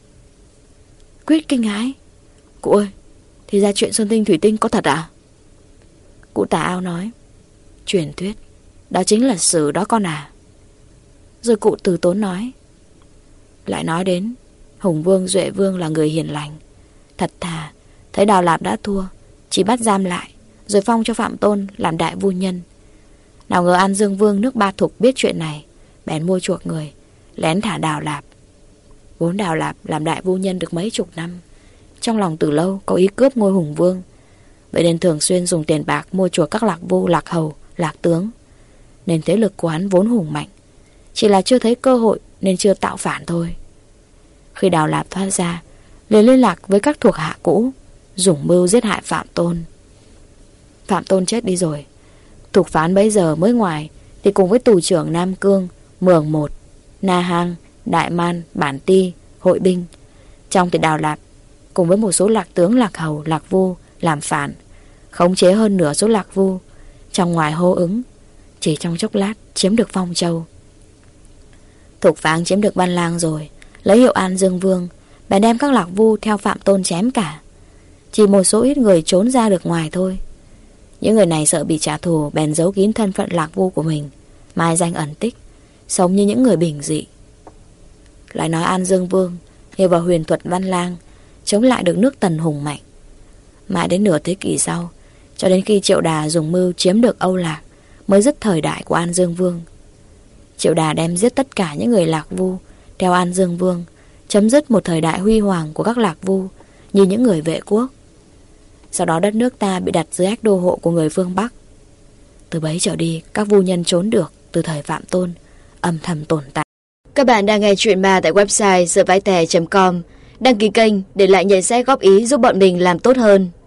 Quyết kinh hãi. Cụ ơi, thì ra chuyện Sơn Tinh Thủy Tinh có thật à? Cụ Tà Ao nói, truyền thuyết, đó chính là sử đó con à. Rồi cụ từ tốn nói, lại nói đến Hùng Vương Duệ Vương là người hiền lành, thật thà. Thấy Đào Lạp đã thua, chỉ bắt giam lại, rồi phong cho Phạm Tôn làm đại vu nhân. Nào ngờ An Dương Vương nước Ba Thục biết chuyện này, bèn mua chuộc người, lén thả Đào Lạp. Vốn Đào Lạp làm đại vu nhân được mấy chục năm, trong lòng từ lâu có ý cướp ngôi Hùng Vương. Vậy nên thường xuyên dùng tiền bạc mua chuộc các lạc vu, lạc hầu, lạc tướng. Nên thế lực của hắn vốn hùng mạnh, chỉ là chưa thấy cơ hội nên chưa tạo phản thôi. Khi Đào Lạp thoát ra, liền liên lạc với các thuộc hạ cũ, dùng mưu giết hại Phạm Tôn. Phạm Tôn chết đi rồi, Thục Phán bấy giờ mới ngoài thì cùng với tù trưởng Nam Cương, Mường Một, Na Hang, Đại Man, Bản Ti, hội binh. Trong thì Đào Lạp cùng với một số lạc tướng, lạc hầu, lạc vu làm phản, khống chế hơn nửa số lạc vu, trong ngoài hô ứng. Chỉ trong chốc lát chiếm được Phong Châu. Thục Phán chiếm được Văn Lang rồi, lấy hiệu An Dương Vương, bèn đem các lạc vu theo Phạm Tôn chém cả. Chỉ một số ít người trốn ra được ngoài thôi. Những người này sợ bị trả thù, bèn giấu kín thân phận lạc vu của mình, mai danh ẩn tích, sống như những người bình dị. Lại nói An Dương Vương nhờ vào huyền thuật Văn Lang chống lại được nước Tần hùng mạnh. Mãi đến nửa thế kỷ sau, cho đến khi Triệu Đà dùng mưu chiếm được Âu Lạc, mới dứt thời đại của An Dương Vương. Triệu Đà đem giết tất cả những người lạc vu theo An Dương Vương, chấm dứt một thời đại huy hoàng của các lạc vu như những người vệ quốc. Sau đó đất nước ta bị đặt dưới ách đô hộ của người phương Bắc. Từ bấy trở đi, các vu nhân trốn được từ thời Phạm Tôn âm thầm tồn tại. Các bạn đang nghe truyện ma tại website sờ vai tè chấm com. Đăng ký kênh để lại nhận xét góp ý giúp bọn mình làm tốt hơn.